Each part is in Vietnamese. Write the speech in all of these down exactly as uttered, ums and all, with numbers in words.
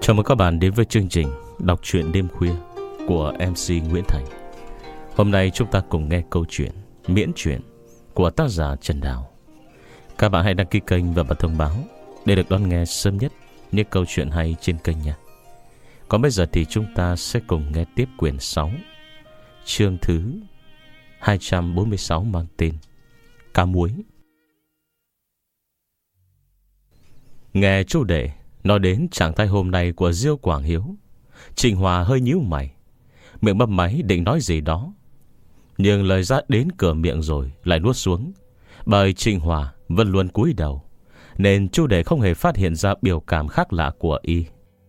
Chào mừng các bạn đến với chương trình đọc truyện đêm khuya của em xê Nguyễn Thành. Hôm nay chúng ta cùng nghe câu chuyện miễn truyện của tác giả Trần Đào. Các bạn hãy đăng ký kênh và bật thông báo để được đón nghe sớm nhất những câu chuyện hay trên kênh nha. Còn bây giờ thì chúng ta sẽ cùng nghe tiếp quyển sáu, chương thứ hai trăm bốn mươi sáu, mang tên Cá Muối. Nghe chú Đệ nói đến trạng thái hôm nay của Diêu Quảng Hiếu, Trịnh Hòa hơi nhíu mày, miệng mấp máy định nói gì đó, nhưng lời ra đến cửa miệng rồi lại nuốt xuống. Bởi Trịnh Hòa vẫn luôn cúi đầu, nên chú Đệ không hề phát hiện ra biểu cảm khác lạ của y.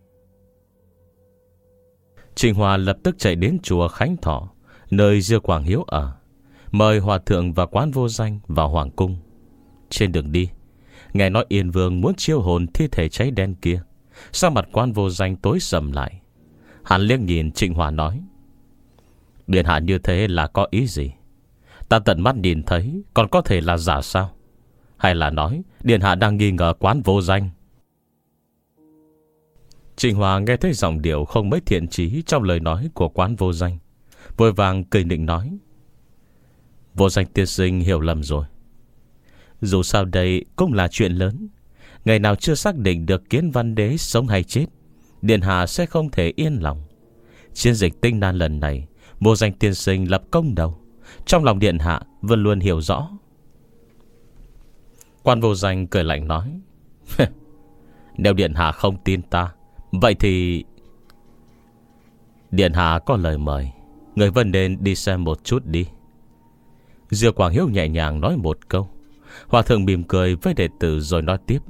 Trịnh Hòa lập tức chạy đến chùa Khánh Thọ, nơi Diêu Quảng Hiếu ở, mời hòa thượng và quán Vô Danh vào hoàng cung. Trên đường đi, nghe nói Yên Vương muốn chiêu hồn thi thể cháy đen kia, sắc mặt quan Vô Danh tối sầm lại. Hắn liếc nhìn Trịnh Hòa nói: điện hạ như thế là có ý gì? Ta tận mắt nhìn thấy, còn có thể là giả sao? Hay là nói điện hạ đang nghi ngờ quán Vô Danh? Trịnh Hòa nghe thấy giọng điệu không mấy thiện chí trong lời nói của quán Vô Danh, vội vàng cười nịnh nói: Vô Danh tiên sinh hiểu lầm rồi. Dù sao đây cũng là chuyện lớn, ngày nào chưa xác định được Kiến Văn Đế sống hay chết, điện hạ sẽ không thể yên lòng. Chiến dịch Tinh Nan lần này, Vô Danh tiên sinh lập công đầu, trong lòng điện hạ vẫn luôn hiểu rõ. Quan Vô Danh cười lạnh nói: nếu điện hạ không tin ta, vậy thì điện hạ có lời mời, người vẫn nên đi xem một chút đi. Diêu Quảng Hiếu nhẹ nhàng nói một câu. Hòa thượng mỉm cười với đệ tử rồi nói tiếp: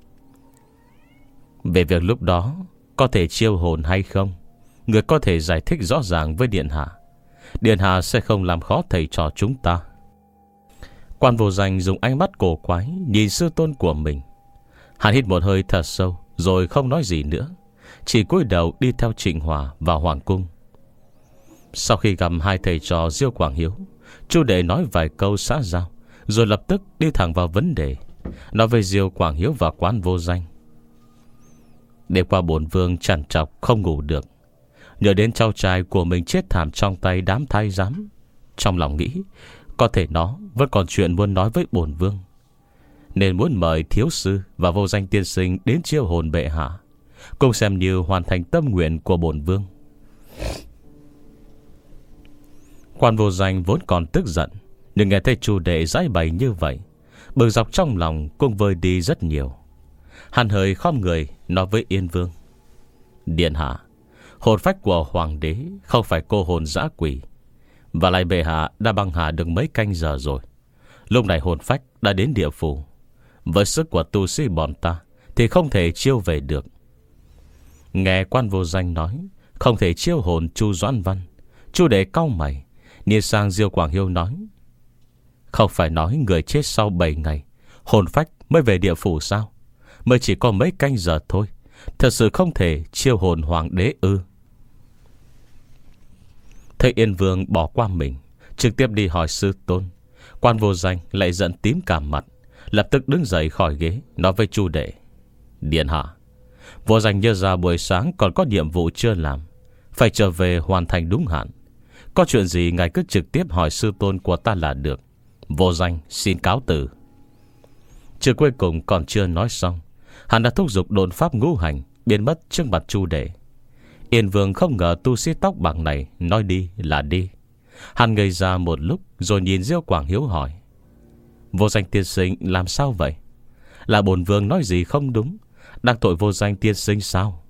về việc lúc đó có thể chiêu hồn hay không, người có thể giải thích rõ ràng với điện hạ. Điện hạ sẽ không làm khó thầy trò chúng ta. Quan Vô Danh dùng ánh mắt cổ quái nhìn sư tôn của mình. Hắn hít một hơi thật sâu rồi không nói gì nữa, chỉ cúi đầu đi theo Trịnh Hòa vào hoàng cung. Sau khi gặp hai thầy trò Diêu Quảng Hiếu, chú Đệ nói vài câu xã giao, rồi lập tức đi thẳng vào vấn đề, nói về Diêu Quảng Hiếu và quán Vô Danh. Đêm qua bổn vương trằn trọc không ngủ được, nhớ đến cháu trai của mình chết thảm trong tay đám thái giám. Trong lòng nghĩ có thể nó vẫn còn chuyện muốn nói với bổn vương, nên muốn mời thiếu sư và Vô Danh tiên sinh đến chiêu hồn bệ hạ, cùng xem như hoàn thành tâm nguyện của bổn vương. Quan Vô Danh vốn còn tức giận, nhưng nghe thấy chủ Đệ giải bày như vậy, bực dọc trong lòng cũng vơi đi rất nhiều. Hắn hơi khom người nói với Yên Vương: điện hạ, hồn phách của hoàng đế không phải cô hồn dã quỷ, và lại bệ hạ đã băng hà được mấy canh giờ rồi. Lúc này hồn phách đã đến địa phủ, với sức của tu sĩ bọn ta thì không thể chiêu về được. Nghe Quan Vô Danh nói không thể chiêu hồn Chu Doãn Văn, chú Đệ cau mày nhìn sang Diêu Quảng Hiếu nói: không phải nói người chết sau bảy ngày hồn phách mới về địa phủ sao? Mới chỉ có mấy canh giờ thôi, thật sự không thể chiêu hồn hoàng đế ư? Thấy Yên Vương bỏ qua mình, trực tiếp đi hỏi sư tôn, Quan Vô Danh lại giận tím cả mặt, lập tức đứng dậy khỏi ghế, nói với chu Đệ: điện hạ, Vô Danh nhớ ra buổi sáng còn có nhiệm vụ chưa làm, phải trở về hoàn thành đúng hạn. Có chuyện gì ngài cứ trực tiếp hỏi sư tôn của ta là được. Vô Danh xin cáo từ. Chữ cuối cùng còn chưa nói xong, hắn đã thúc giục độn pháp ngũ hành biến mất trước mặt chu Đệ. Yên Vương không ngờ tu sĩ tóc bạc này nói đi là đi. Hắn ngây ra một lúc rồi nhìn Diêu Quảng Hiếu hỏi: Vô Danh tiên sinh làm sao vậy? Là bổn vương nói gì không đúng, đang tội Vô Danh tiên sinh sao?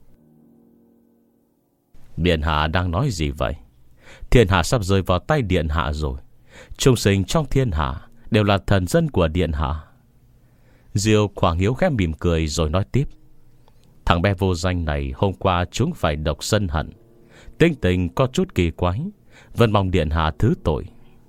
Điện hạ đang nói gì vậy? Thiên hạ sắp rơi vào tay điện hạ rồi. Chúng sinh trong thiên hạ đều là thần dân của điện hạ. Diêu Quảng Hiếu khẽ mỉm cười rồi nói tiếp: thằng bé Vô Danh này hôm qua chúng phải độc sân hận, tính tình có chút kỳ quái, vẫn mong điện hạ thứ tội.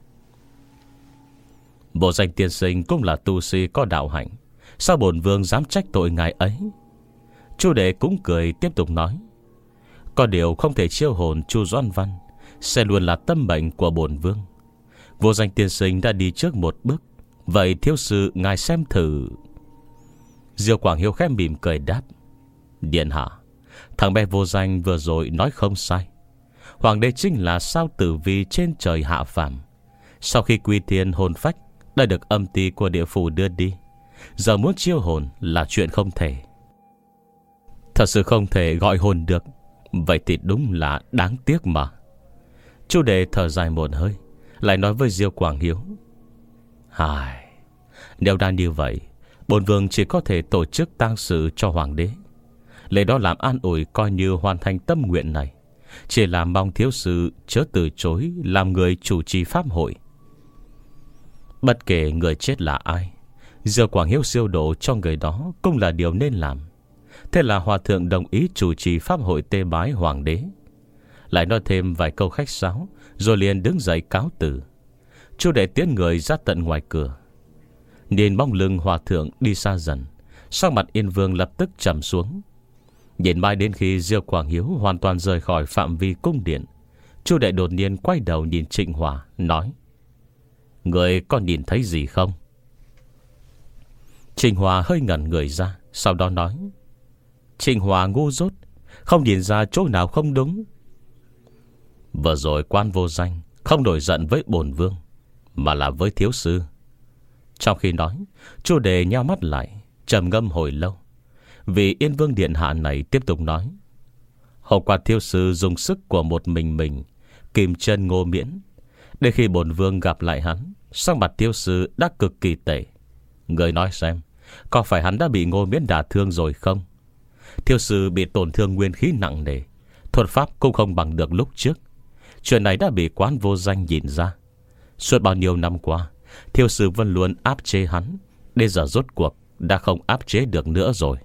Vô Danh tiên sinh cũng là tu sĩ có đạo hạnh, sao bổn vương dám trách tội ngài ấy? Chu Đệ cũng cười tiếp tục nói: có điều không thể chiêu hồn Chu Doãn Văn sẽ luôn là tâm mệnh của bổn vương. Vô Danh tiên sinh đã đi trước một bước, vậy thiếu sư ngài xem thử. Diêu Quảng Hiếu khẽ mỉm cười đáp: điện hạ, Thằng bé vô danh vừa rồi nói không sai. Hoàng đế chính là sao tử vi trên trời hạ phàm. Sau khi quy thiên hồn phách đã được âm ty của địa phủ đưa đi, giờ muốn chiêu hồn là chuyện không thể. Thật sự không thể gọi hồn được. Vậy thì đúng là đáng tiếc mà. Chu Đệ thở dài một hơi, lại nói với Diêu Quảng Hiếu: Hài, nếu đã như vậy, bổn vương chỉ có thể tổ chức tang sự cho hoàng đế. Lễ đó làm an ủi coi như hoàn thành tâm nguyện này. Chỉ là mong thiếu sự chớ từ chối làm người chủ trì pháp hội. Bất kể người chết là ai, Diêu Quảng Hiếu siêu độ cho người đó cũng là điều nên làm. Thế là hòa thượng đồng ý chủ trì pháp hội tế bái hoàng đế. Lại nói thêm vài câu khách sáo, rồi liền đứng dậy cáo từ. Chu Đệ tiến người ra tận ngoài cửa. Nhìn bóng lưng hòa thượng đi xa dần, sắc mặt Yên Vương lập tức trầm xuống. Nhìn mãi đến khi Diêu Quảng Hiếu hoàn toàn rời khỏi phạm vi cung điện, Chu Đệ đột nhiên quay đầu nhìn Trịnh Hòa, nói: Người có nhìn thấy gì không? Trịnh Hòa hơi ngẩn người ra, sau đó nói: Trịnh Hòa ngu dốt, không nhìn ra chỗ nào không đúng. Vừa rồi Quan Vô Danh không nổi giận với bổn vương, mà là với thiếu sư. Trong khi nói, Chu Đề nheo mắt lại, trầm ngâm hồi lâu. Vì Yên Vương điện hạ này tiếp tục nói: Hôm qua thiếu sư dùng sức của một mình mình kìm chân Ngô Miễn. Để khi bổn vương gặp lại hắn, sắc mặt thiếu sư đã cực kỳ tệ. Người nói xem, có phải hắn đã bị Ngô Miễn đả thương rồi không? Thiếu sư bị tổn thương nguyên khí nặng nề, thuật pháp cũng không bằng được lúc trước. Chuyện này đã bị Quán Vô Danh nhìn ra. Suốt bao nhiêu năm qua, thiếu sư vẫn luôn áp chế hắn, đến giờ rốt cuộc đã không áp chế được nữa rồi.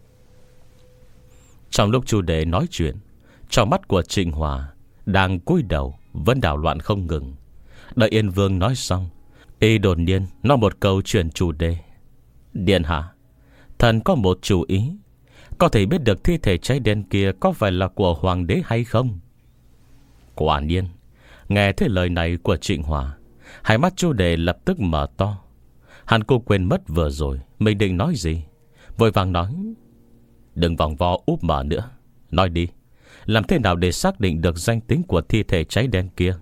Trong lúc Chu Đệ nói chuyện, trong mắt của Trịnh Hòa đang cúi đầu vẫn đảo loạn không ngừng. Đợi Yên Vương nói xong, y đột nhiên nói một câu chuyển chủ đề: Điện hạ, thần có một chủ ý. Có thể biết được thi thể cháy đen kia có phải là của hoàng đế hay không? Quả nhiên, nghe thấy lời này của Trịnh Hòa, hai mắt Chu Đệ lập tức mở to. Hắn cũng quên mất vừa rồi mình định nói gì, vội vàng nói: Đừng vòng vo úp mở nữa, nói đi, làm thế nào để xác định được danh tính của thi thể cháy đen kia?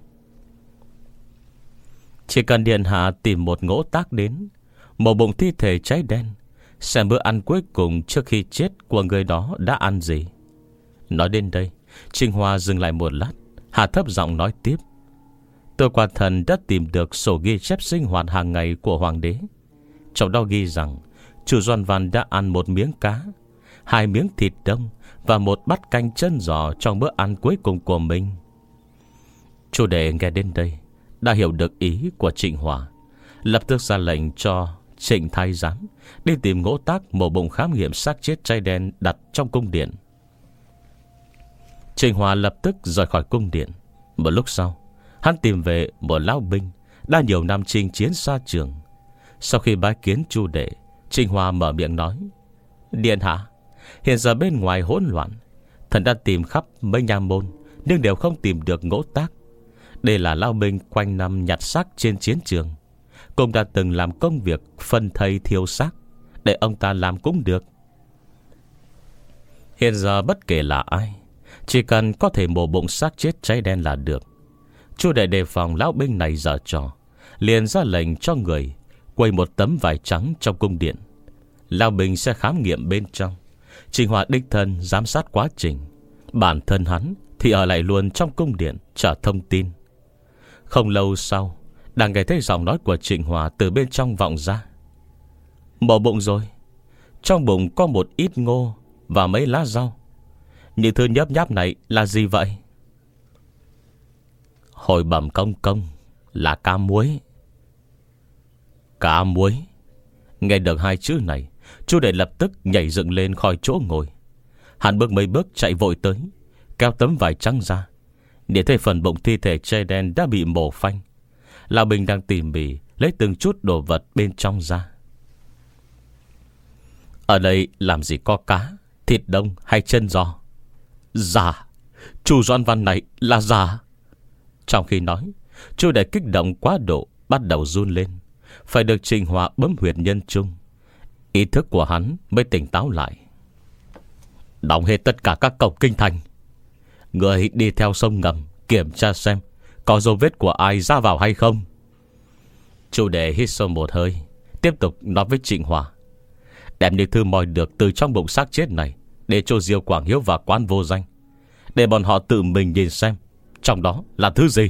Chỉ cần điện hạ tìm một ngỗ tác đến, một bụng thi thể cháy đen, xem bữa ăn cuối cùng trước khi chết của người đó đã ăn gì. Nói đến đây, Trịnh Hòa dừng lại một lát, hạ thấp giọng nói tiếp: Tôi quả thần đã tìm được sổ ghi chép sinh hoạt hàng ngày của hoàng đế. Trong đó ghi rằng chủ Doan Văn đã ăn một miếng cá, hai miếng thịt đông và một bát canh chân giò trong bữa ăn cuối cùng của mình. Chu Đệ nghe đến đây đã hiểu được ý của Trịnh Hòa, lập tức ra lệnh cho Trịnh Thái Giám đi tìm ngỗ tác một bụng khám nghiệm xác chết cháy đen đặt trong cung điện. Trịnh Hòa lập tức rời khỏi cung điện. Một lúc sau, hắn tìm về một lão binh đã nhiều năm chinh chiến xa trường. Sau khi bái kiến Chu Đệ, Trịnh Hòa mở miệng nói: Điện hạ, hiện giờ bên ngoài hỗn loạn, thần đã tìm khắp mấy nhà môn nhưng đều không tìm được ngỗ tác. Đây là lão binh quanh năm nhặt xác trên chiến trường, cũng đã từng làm công việc phân thây thiêu xác, để ông ta làm cũng được. Hiện giờ bất kể là ai, chỉ cần có thể mổ bụng xác chết cháy đen là được. Chu Đệ đề phòng lão binh này giở trò, liền ra lệnh cho người quây một tấm vải trắng trong cung điện. Lão binh sẽ khám nghiệm bên trong, Trịnh Hòa đích thân giám sát quá trình. Bản thân hắn thì ở lại luôn trong cung điện chờ thông tin. Không lâu sau, đang nghe thấy giọng nói của Trịnh Hòa từ bên trong vọng ra: Mổ bụng rồi. Trong bụng có một ít ngô và mấy lá rau. Những thứ nhấp nháp này là gì vậy? Hồi bẩm công công, là cá muối. Cá muối? Nghe được hai chữ này, Chu Đệ lập tức nhảy dựng lên khỏi chỗ ngồi. Hắn bước mấy bước chạy vội tới, kéo tấm vải trắng ra, để thấy phần bụng thi thể cháy đen đã bị mổ phanh. Lão Bình đang tỉ mỉ lấy từng chút đồ vật bên trong ra. Ở đây làm gì có cá, thịt đông hay chân giò? Giả, chủ Doan Văn này là giả. Trong khi nói, Chu Đệ kích động quá độ, bắt đầu run lên. Phải được Trịnh Hòa bấm huyệt nhân trung, ý thức của hắn mới tỉnh táo lại. Đóng hết tất cả các cổng kinh thành. Người đi theo sông ngầm kiểm tra xem có dấu vết của ai ra vào hay không. Chu Đệ hít sâu một hơi, tiếp tục nói với Trịnh Hòa: đem những thư moi được từ trong bụng xác chết này để cho Diêu Quảng Hiếu và Quan Vô Danh, để bọn họ tự mình nhìn xem trong đó là thứ gì.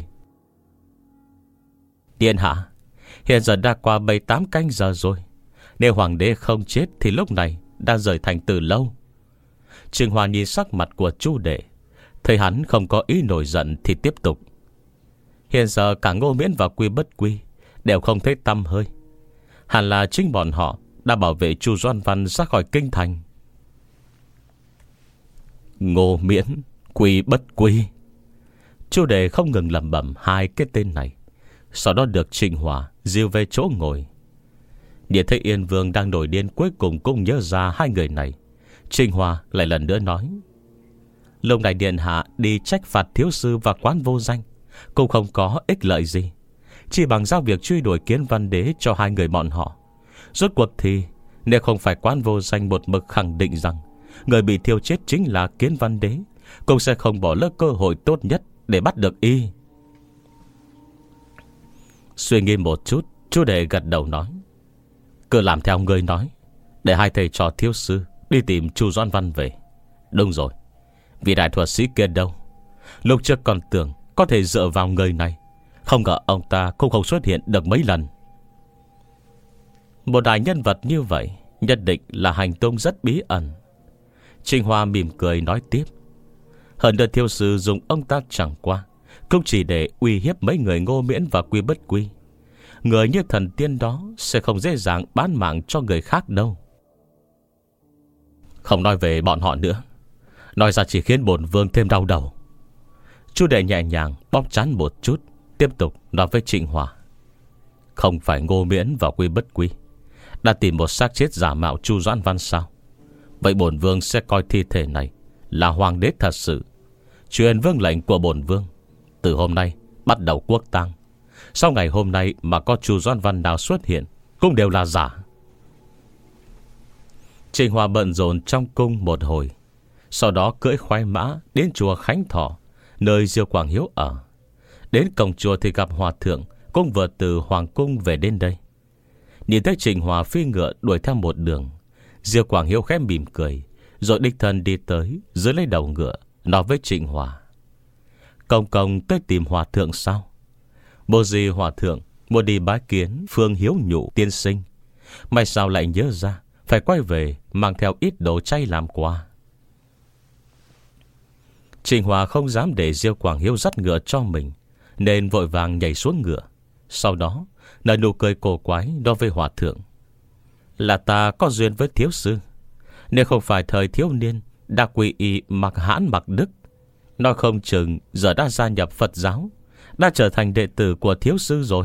Điện hạ, hiện giờ đã qua bảy tám canh giờ rồi. Nếu hoàng đế không chết thì lúc này đã rời thành từ lâu. Trịnh Hòa nhìn sắc mặt của Chu Đệ, thấy hắn không có ý nổi giận thì tiếp tục: hiện giờ cả Ngô Miễn và Quy Bất Quy đều không thấy tăm hơi. Hẳn là chính bọn họ đã bảo vệ Chu Doan Văn ra khỏi kinh thành. Ngô Miễn, Quy Bất Quy. Chu Đệ không ngừng lẩm bẩm hai cái tên này, sau đó được Trịnh Hòa dìu về chỗ ngồi. Nhìn thấy Yên Vương đang nổi điên, cuối cùng cũng nhớ ra hai người này. Trịnh Hòa lại lần nữa nói: lúc này điện hạ đi trách phạt thiếu sư và Quán Vô Danh cũng không có ích lợi gì, chỉ bằng giao việc truy đuổi Kiến Văn Đế cho hai người bọn họ. Rốt cuộc thì nếu không phải Quán Vô Danh một mực khẳng định rằng người bị thiêu chết chính là Kiến Văn Đế, cũng sẽ không bỏ lỡ cơ hội tốt nhất để bắt được y. Suy nghĩ một chút, Chu Đệ gật đầu nói: cứ làm theo người nói, để hai thầy trò thiếu sư đi tìm Chu Doãn Văn về. Đúng rồi, vị đại thuật sĩ kia đâu? Lúc trước còn tưởng có thể dựa vào người này, không ngờ ông ta cũng không xuất hiện được mấy lần. Một đại nhân vật như vậy nhất định là hành tung rất bí ẩn. Trịnh Hòa mỉm cười nói tiếp: hơn nữa thiếu sư dùng ông ta chẳng qua cũng chỉ để uy hiếp mấy người Ngô Miễn và Quy Bất Quy. Người như thần tiên đó sẽ không dễ dàng bán mạng cho người khác đâu. Không nói về bọn họ nữa, nói ra chỉ khiến bổn vương thêm đau đầu. Chu Đệ nhẹ nhàng bóp trán một chút, tiếp tục nói với Trịnh Hòa: không phải Ngô Miễn và Quy Bất Quy đã tìm một xác chết giả mạo Chu Doãn Văn sao? Vậy bổn vương sẽ coi thi thể này là hoàng đế thật sự, truyền vương lệnh của bổn vương, từ hôm nay bắt đầu quốc tang. Sau ngày hôm nay mà có Chu Doãn Văn nào xuất hiện cũng đều là giả. Trịnh Hòa bận rộn trong cung một hồi, sau đó cưỡi khoái mã đến chùa Khánh Thọ, nơi Diêu Quảng Hiếu ở. Đến cổng chùa thì gặp hòa thượng cũng vừa từ hoàng cung về đến đây. Nhìn thấy Trịnh Hòa phi ngựa đuổi theo một đường, Diêu Quảng Hiếu khẽ mỉm cười, rồi đích thân đi tới dưới lấy đầu ngựa, nói với Trịnh Hòa: công công tới tìm hòa thượng sao? Bồ gì hòa thượng muốn đi bái kiến Phương Hiếu Nhụ tiên sinh, may sao lại nhớ ra phải quay về mang theo ít đồ chay làm quà. Trịnh Hòa không dám để Diêu Quảng Hiếu dắt ngựa cho mình, nên vội vàng nhảy xuống ngựa. Sau đó nở nụ cười cổ quái đối với hòa thượng: là ta có duyên với thiếu sư. Nếu không phải thời thiếu niên đã quy y mặc hãn mặc đức, nó không chừng giờ đã gia nhập Phật giáo, đã trở thành đệ tử của thiếu sư rồi.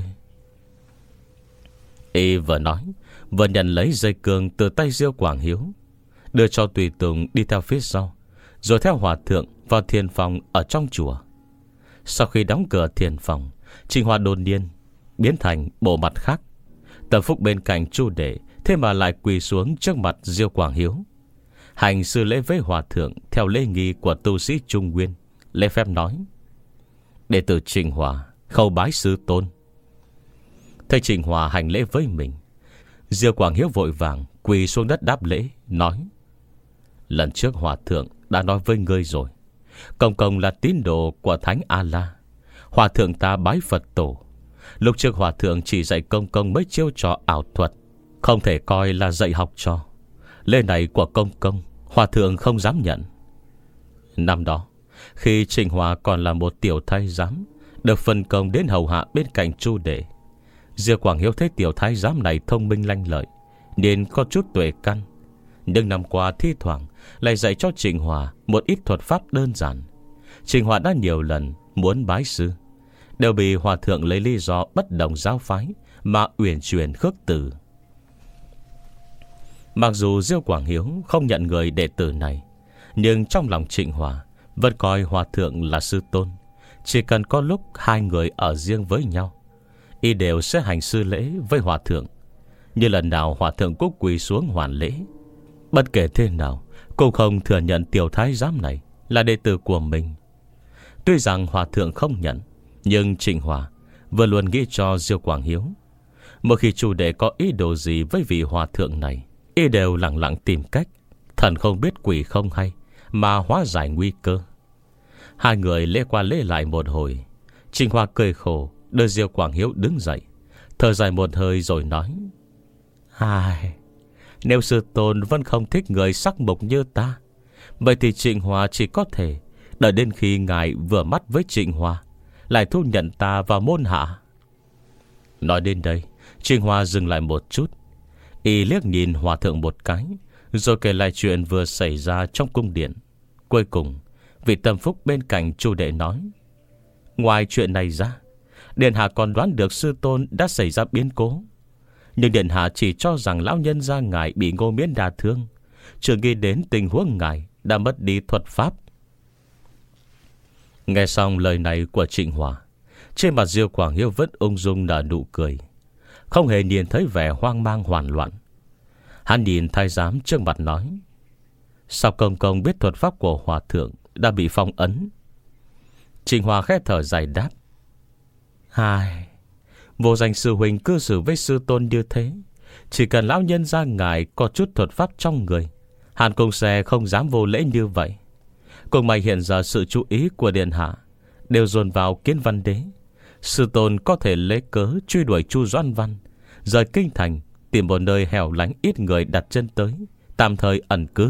Y vừa nói vừa nhận lấy dây cương từ tay Diêu Quảng Hiếu, đưa cho tùy tùng đi theo phía sau, rồi theo hòa thượng vào thiền phòng ở trong chùa. Sau khi đóng cửa thiền phòng, Trịnh Hòa đột nhiên biến thành bộ mặt khác. Tâm Phúc bên cạnh Chu Đệ thế mà lại quỳ xuống trước mặt Diêu Quảng Hiếu, hành sư lễ với hòa thượng theo lễ nghi của tu sĩ Trung Nguyên, lễ phép nói: đệ tử Trịnh Hòa khâu bái sư tôn. Thấy Trịnh Hòa hành lễ với mình, Diêu Quảng Hiếu vội vàng quỳ xuống đất đáp lễ, nói: lần trước hòa thượng đã nói với ngươi rồi, công công là tín đồ của Thánh A-la. Hòa thượng ta bái Phật tổ, lúc trước hòa thượng chỉ dạy công công mấy chiêu trò ảo thuật, không thể coi là dạy học trò. Lễ này của công công hòa thượng không dám nhận. Năm đó khi Trịnh Hòa còn là một tiểu thái giám, được phân công đến hầu hạ bên cạnh Chu Đệ, Diêu Quảng Hiếu thấy tiểu thái giám này thông minh lanh lợi nên có chút tuệ căn, nhưng năm qua thi thoảng lại dạy cho Trịnh Hòa một ít thuật pháp đơn giản. Trịnh Hòa đã nhiều lần muốn bái sư, đều bị hòa thượng lấy lý do bất đồng giáo phái mà uyển chuyển khước từ. Mặc dù Diêu Quảng Hiếu không nhận người đệ tử này, nhưng trong lòng Trịnh Hòa vẫn coi hòa thượng là sư tôn. Chỉ cần có lúc hai người ở riêng với nhau, y đều sẽ hành sư lễ với hòa thượng. Như lần nào hòa thượng cũng quỳ xuống hoàn lễ. Bất kể thế nào cũng không thừa nhận tiểu thái giám này là đệ tử của mình. Tuy rằng hòa thượng không nhận, nhưng Trịnh Hòa vừa luôn nghĩ cho Diêu Quảng Hiếu, mỗi khi chủ đệ có ý đồ gì với vị hòa thượng này, y đều lặng lặng tìm cách, thần không biết quỷ không hay, mà hóa giải nguy cơ. Hai người lê qua lê lại một hồi, Trịnh Hòa cười khổ đưa Diêu Quảng Hiếu đứng dậy, thở dài một hơi rồi nói: Ai, nếu sư tôn vẫn không thích người sắc mục như ta, vậy thì Trịnh Hòa chỉ có thể đợi đến khi ngài vừa mắt với Trịnh Hòa, lại thu nhận ta vào môn hạ. Nói đến đây, Trịnh Hòa dừng lại một chút, y liếc nhìn hòa thượng một cái, rồi kể lại chuyện vừa xảy ra trong cung điện. Cuối cùng, vị tâm phúc bên cạnh chu đệ nói: Ngoài chuyện này ra, điện hạ còn đoán được sư tôn đã xảy ra biến cố, nhưng điện hạ chỉ cho rằng lão nhân gia ngài bị Ngô Miễn đả thương, chưa nghĩ đến tình huống ngài đã mất đi thuật pháp. Nghe xong lời này của Trịnh Hòa, trên mặt Diêu Quảng Hiếu vẫn ung dung nở nụ cười, không hề nhìn thấy vẻ hoang mang hoảng loạn. Hắn nhìn thái giám trước mặt nói: Sao công công biết thuật pháp của hòa thượng đã bị phong ấn? Trịnh Hòa khẽ thở dài đáp: Hai, vô danh sư huynh cư xử với sư tôn như thế, chỉ cần lão nhân gia ngài có chút thuật pháp trong người, Hàn Cung sẽ không dám vô lễ như vậy. Cùng mày hiện giờ sự chú ý của điện hạ đều dồn vào Kiến Văn Đế, sư tôn có thể lấy cớ truy đuổi Chu Doãn Văn, rời kinh thành, tìm một nơi hẻo lánh ít người đặt chân tới, tạm thời ẩn cư.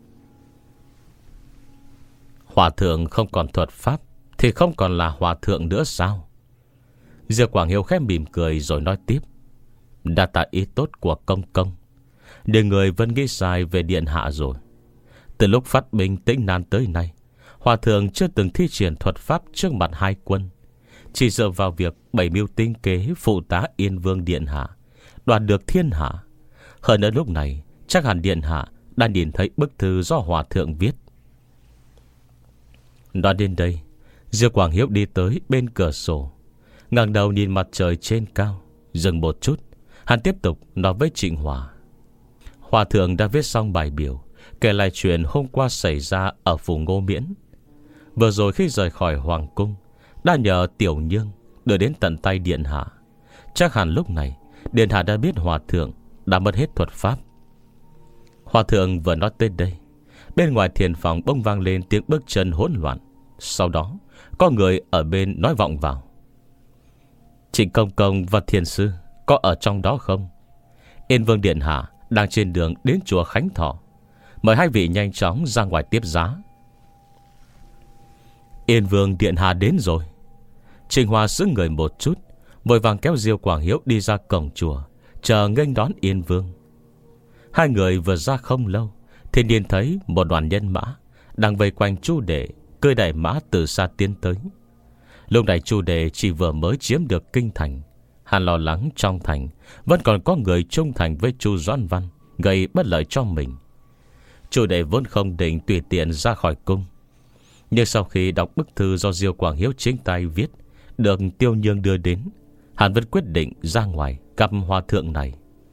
Hòa thượng không còn thuật pháp thì không còn là hòa thượng nữa sao? Diêu Quảng Hiếu khẽ mỉm cười rồi nói tiếp: Đã tạ ý tốt của công công, để người vẫn nghĩ sai về điện hạ rồi. Từ lúc phát binh Tĩnh Nan tới nay, hòa thượng chưa từng thi triển thuật pháp trước mặt hai quân, chỉ dựa vào việc bày mưu tinh kế phụ tá Yên Vương điện hạ, đoạt được thiên hạ. Hơn nữa lúc này chắc hẳn điện hạ đã nhìn thấy bức thư do hòa thượng viết. Nói đến đây, Diêu Quảng Hiếu đi tới bên cửa sổ, ngẩng đầu nhìn mặt trời trên cao. Dừng một chút, hắn tiếp tục nói với Trịnh Hòa: Hòa thượng đã viết xong bài biểu, kể lại chuyện hôm qua xảy ra ở phủ Ngô Miễn. Vừa rồi khi rời khỏi hoàng cung, đã nhờ Tiểu Nhương đưa đến tận tay điện hạ. Chắc hẳn lúc này điện hạ đã biết hòa thượng đã mất hết thuật pháp. Hòa thượng vừa nói tới đây, bên ngoài thiền phòng bỗng vang lên tiếng bước chân hỗn loạn. Sau đó có người ở bên nói vọng vào: Trịnh công công và thiền sư có ở trong đó không? Yên Vương điện hạ đang trên đường đến chùa Khánh Thọ, mời hai vị nhanh chóng ra ngoài tiếp giá. Yên Vương điện hạ đến rồi. Trịnh Hòa sững người một chút, vội vàng kéo Diêu Quảng Hiếu đi ra cổng chùa, chờ nghênh đón Yên Vương. Hai người vừa ra không lâu thì nhìn thấy một đoàn nhân mã đang vây quanh Chu Đệ, cưỡi đại mã từ xa tiến tới. Lúc này Chu Đệ chỉ vừa mới chiếm được kinh thành, hắn lo lắng trong thành vẫn còn có người trung thành với Chu Doãn Văn, gây bất lợi cho mình. Chu Đệ vốn không định tùy tiện ra khỏi cung, nhưng sau khi đọc bức thư do Diêu Quảng Hiếu chính tay viết được Tiêu Nhương đưa đến, hắn vẫn quyết định ra ngoài gặp hòa thượng này.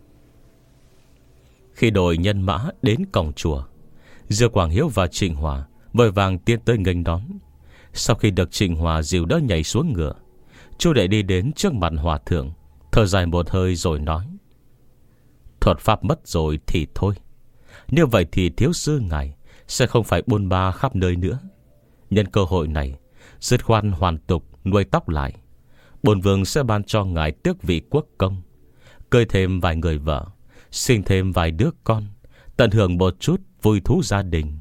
Khi đội nhân mã đến cổng chùa, Diêu Quảng Hiếu và Trịnh Hòa vội vàng tiến tới nghênh đón. Sau khi được Trịnh Hòa dìu đỡ nhảy xuống ngựa, Chu Đệ đi đến trước mặt hòa thượng, thở dài một hơi rồi nói: Thuật pháp mất rồi thì thôi, như vậy thì thiếu sư ngài sẽ không phải bôn ba khắp nơi nữa. Nhân cơ hội này, dứt khoan hoàn tục nuôi tóc lại, bổn vương sẽ ban cho ngài tước vị quốc công, cưới thêm vài người vợ, sinh thêm vài đứa con, tận hưởng một chút vui thú gia đình.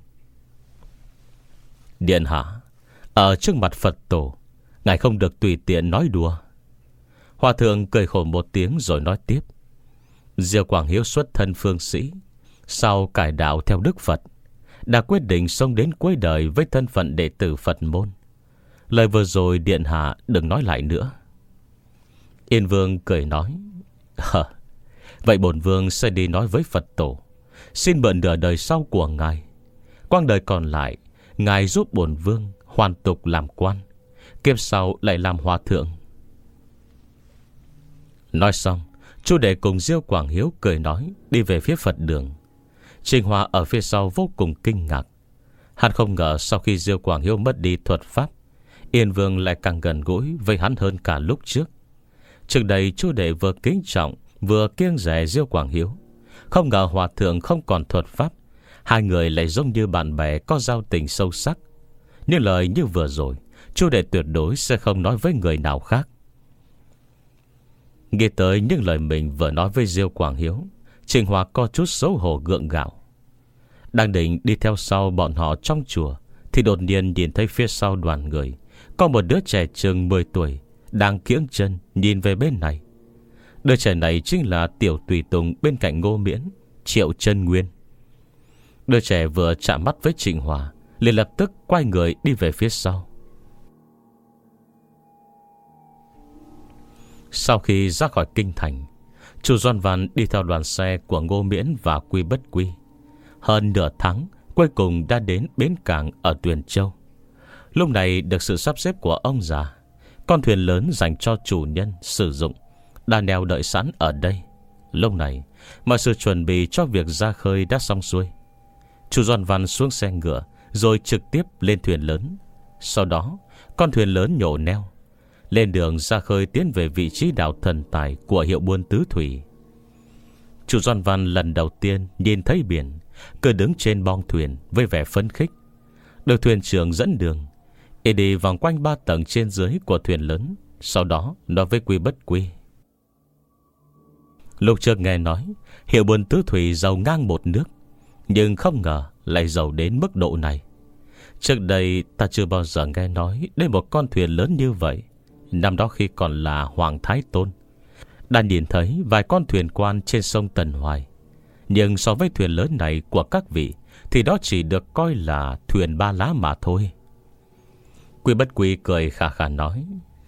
Điện hạ, ở trước mặt Phật tổ, ngài không được tùy tiện nói đùa. Hòa thượng cười khổ một tiếng rồi nói tiếp: Diêu Quảng Hiếu xuất thân phương sĩ, sau cải đạo theo Đức Phật, đã quyết định sống đến cuối đời với thân phận đệ tử Phật môn. Lời vừa rồi điện hạ đừng nói lại nữa. Yên Vương cười nói: Hờ, vậy bổn vương sẽ đi nói với Phật tổ, xin mượn nửa đời sau của ngài, quãng đời còn lại ngài giúp bổn vương hoàn tục làm quan, kiếp sau lại làm hòa thượng. Nói xong, Chu Đệ cùng Diêu Quảng Hiếu cười nói đi về phía Phật đường. Trình Hòa ở phía sau vô cùng kinh ngạc. Hắn không ngờ sau khi Diêu Quảng Hiếu mất đi thuật pháp, Yên Vương lại càng gần gũi với hắn hơn cả lúc trước. Trước đây Chu Đệ vừa kính trọng vừa kiêng dè Diêu Quảng Hiếu, không ngờ Hòa Thượng không còn thuật pháp, hai người lại giống như bạn bè có giao tình sâu sắc. Những lời như vừa rồi Chu Đệ tuyệt đối sẽ không nói với người nào khác. Nghe tới những lời mình vừa nói với Diêu Quảng Hiếu, Trình Hòa có chút xấu hổ gượng gạo. Đang định đi theo sau bọn họ trong chùa, thì đột nhiên nhìn thấy phía sau đoàn người có một đứa trẻ chừng mười tuổi đang kiễng chân nhìn về bên này. Đứa trẻ này chính là tiểu tùy tùng bên cạnh Ngô Miễn, Triệu Chân Nguyên. Đứa trẻ vừa chạm mắt với Trịnh Hòa liền lập tức quay người đi về phía sau. Sau khi ra khỏi kinh thành, Chu Doan Văn đi theo đoàn xe của Ngô Miễn và Quy Bất Quy. Hơn nửa tháng cuối cùng đã đến bến cảng ở Tuyền Châu. Lúc này được sự sắp xếp của ông già, con thuyền lớn dành cho chủ nhân sử dụng đã neo đợi sẵn ở đây. Lúc này mọi sự chuẩn bị cho việc ra khơi đã xong xuôi. Chu Doan Văn xuống xe ngựa rồi trực tiếp lên thuyền lớn. Sau đó con thuyền lớn nhổ neo, lên đường ra khơi tiến về vị trí đảo thần tài của hiệu buôn tứ thủy. Chu Doan Văn lần đầu tiên nhìn thấy biển, cứ đứng trên bong thuyền với vẻ phấn khích. Được thuyền trưởng dẫn đường, y đi vòng quanh ba tầng trên dưới của thuyền lớn. Sau đó nói với Quy Bất Quy: Lúc trước nghe nói hiệu buôn tứ thủy giàu ngang một nước, nhưng không ngờ lại giàu đến mức độ này. Trước đây ta chưa bao giờ nghe nói đến một con thuyền lớn như vậy. Năm đó khi còn là Hoàng Thái Tôn, đã nhìn thấy vài con thuyền quan trên sông Tần Hoài, nhưng so với thuyền lớn này của các vị thì đó chỉ được coi là thuyền ba lá mà thôi. Quy Bất Quy cười khà khà nói: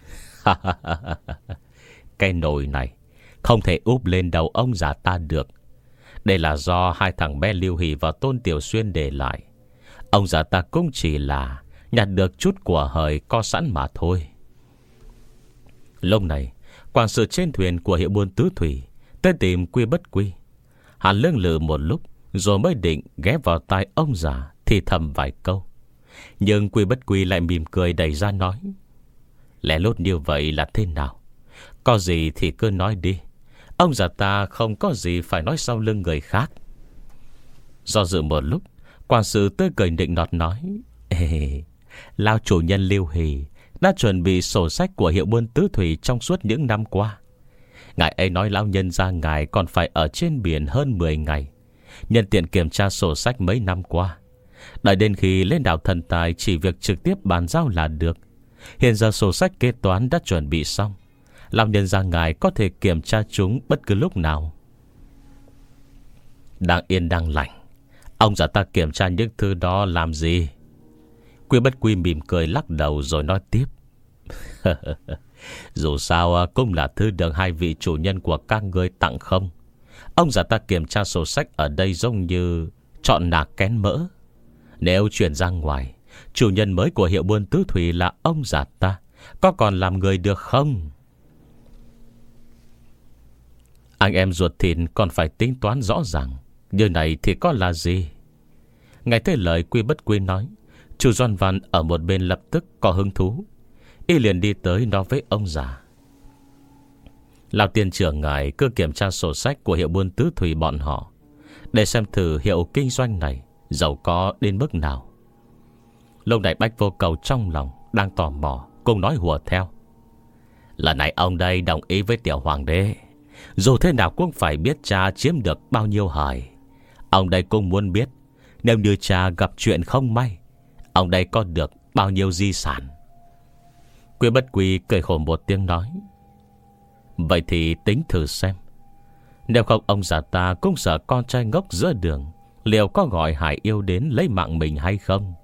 Cái nồi này không thể úp lên đầu ông già ta được. Đây là do hai thằng bé Lưu Hỷ và Tôn Tiểu Xuyên để lại. Ông già ta cũng chỉ là nhặt được chút của hời có sẵn mà thôi. Lúc này quản sự trên thuyền của hiệu buôn tứ thủy tới tìm Quy Bất Quy. Hắn lưỡng lự một lúc rồi mới định ghé vào tai ông già thì thầm vài câu. Nhưng Quy Bất Quy lại mỉm cười đẩy ra nói: Lẽ lốt như vậy là thế nào? Có gì thì cứ nói đi. Ông già ta không có gì phải nói sau lưng người khác. Do dự một lúc, quản sự tươi cười nịnh nọt nói: Ê, lão chủ nhân Lưu Hỷ đã chuẩn bị sổ sách của hiệu buôn tứ thủy trong suốt những năm qua. Ngài ấy nói lão nhân gia ngài còn phải ở trên biển hơn mười ngày, nhân tiện kiểm tra sổ sách mấy năm qua. Đợi đến khi lên đảo thần tài chỉ việc trực tiếp bàn giao là được. Hiện giờ sổ sách kế toán đã chuẩn bị xong, lão nhân gia ngài có thể kiểm tra chúng bất cứ lúc nào. Đang yên đang lành, ông già ta kiểm tra những thứ đó làm gì? Quy Bất Quy mỉm cười lắc đầu rồi nói tiếp: Dù sao cũng là thứ được hai vị chủ nhân của các ngươi tặng không. Ông già ta kiểm tra sổ sách ở đây giống như chọn nạc kén mỡ. Nếu chuyển ra ngoài, chủ nhân mới của hiệu buôn tứ thủy là ông già ta, có còn làm người được không? Anh em ruột thịt còn phải tính toán rõ ràng, như này thì có là gì? Nghe thấy lời Quy Bất Quy nói, Chu Doan Văn ở một bên lập tức có hứng thú. Y liền đi tới nói với ông già: Lão tiên trưởng ngài cứ kiểm tra sổ sách của hiệu buôn tứ thủy bọn họ, để xem thử hiệu kinh doanh này giàu có đến mức nào. Lúc này Bách Vô Cầu trong lòng đang tò mò, cùng nói hùa theo: Lần này ông đây đồng ý với tiểu hoàng đế, dù thế nào cũng phải biết cha chiếm được bao nhiêu hời. Ông đây cũng muốn biết, nếu như cha gặp chuyện không may, ông đây có được bao nhiêu di sản. Quy Bất Quy cười khổ một tiếng nói: Vậy thì tính thử xem. Nếu không ông già ta cũng sợ con trai ngốc giữa đường, liệu có gọi Hải Yêu đến lấy mạng mình hay không?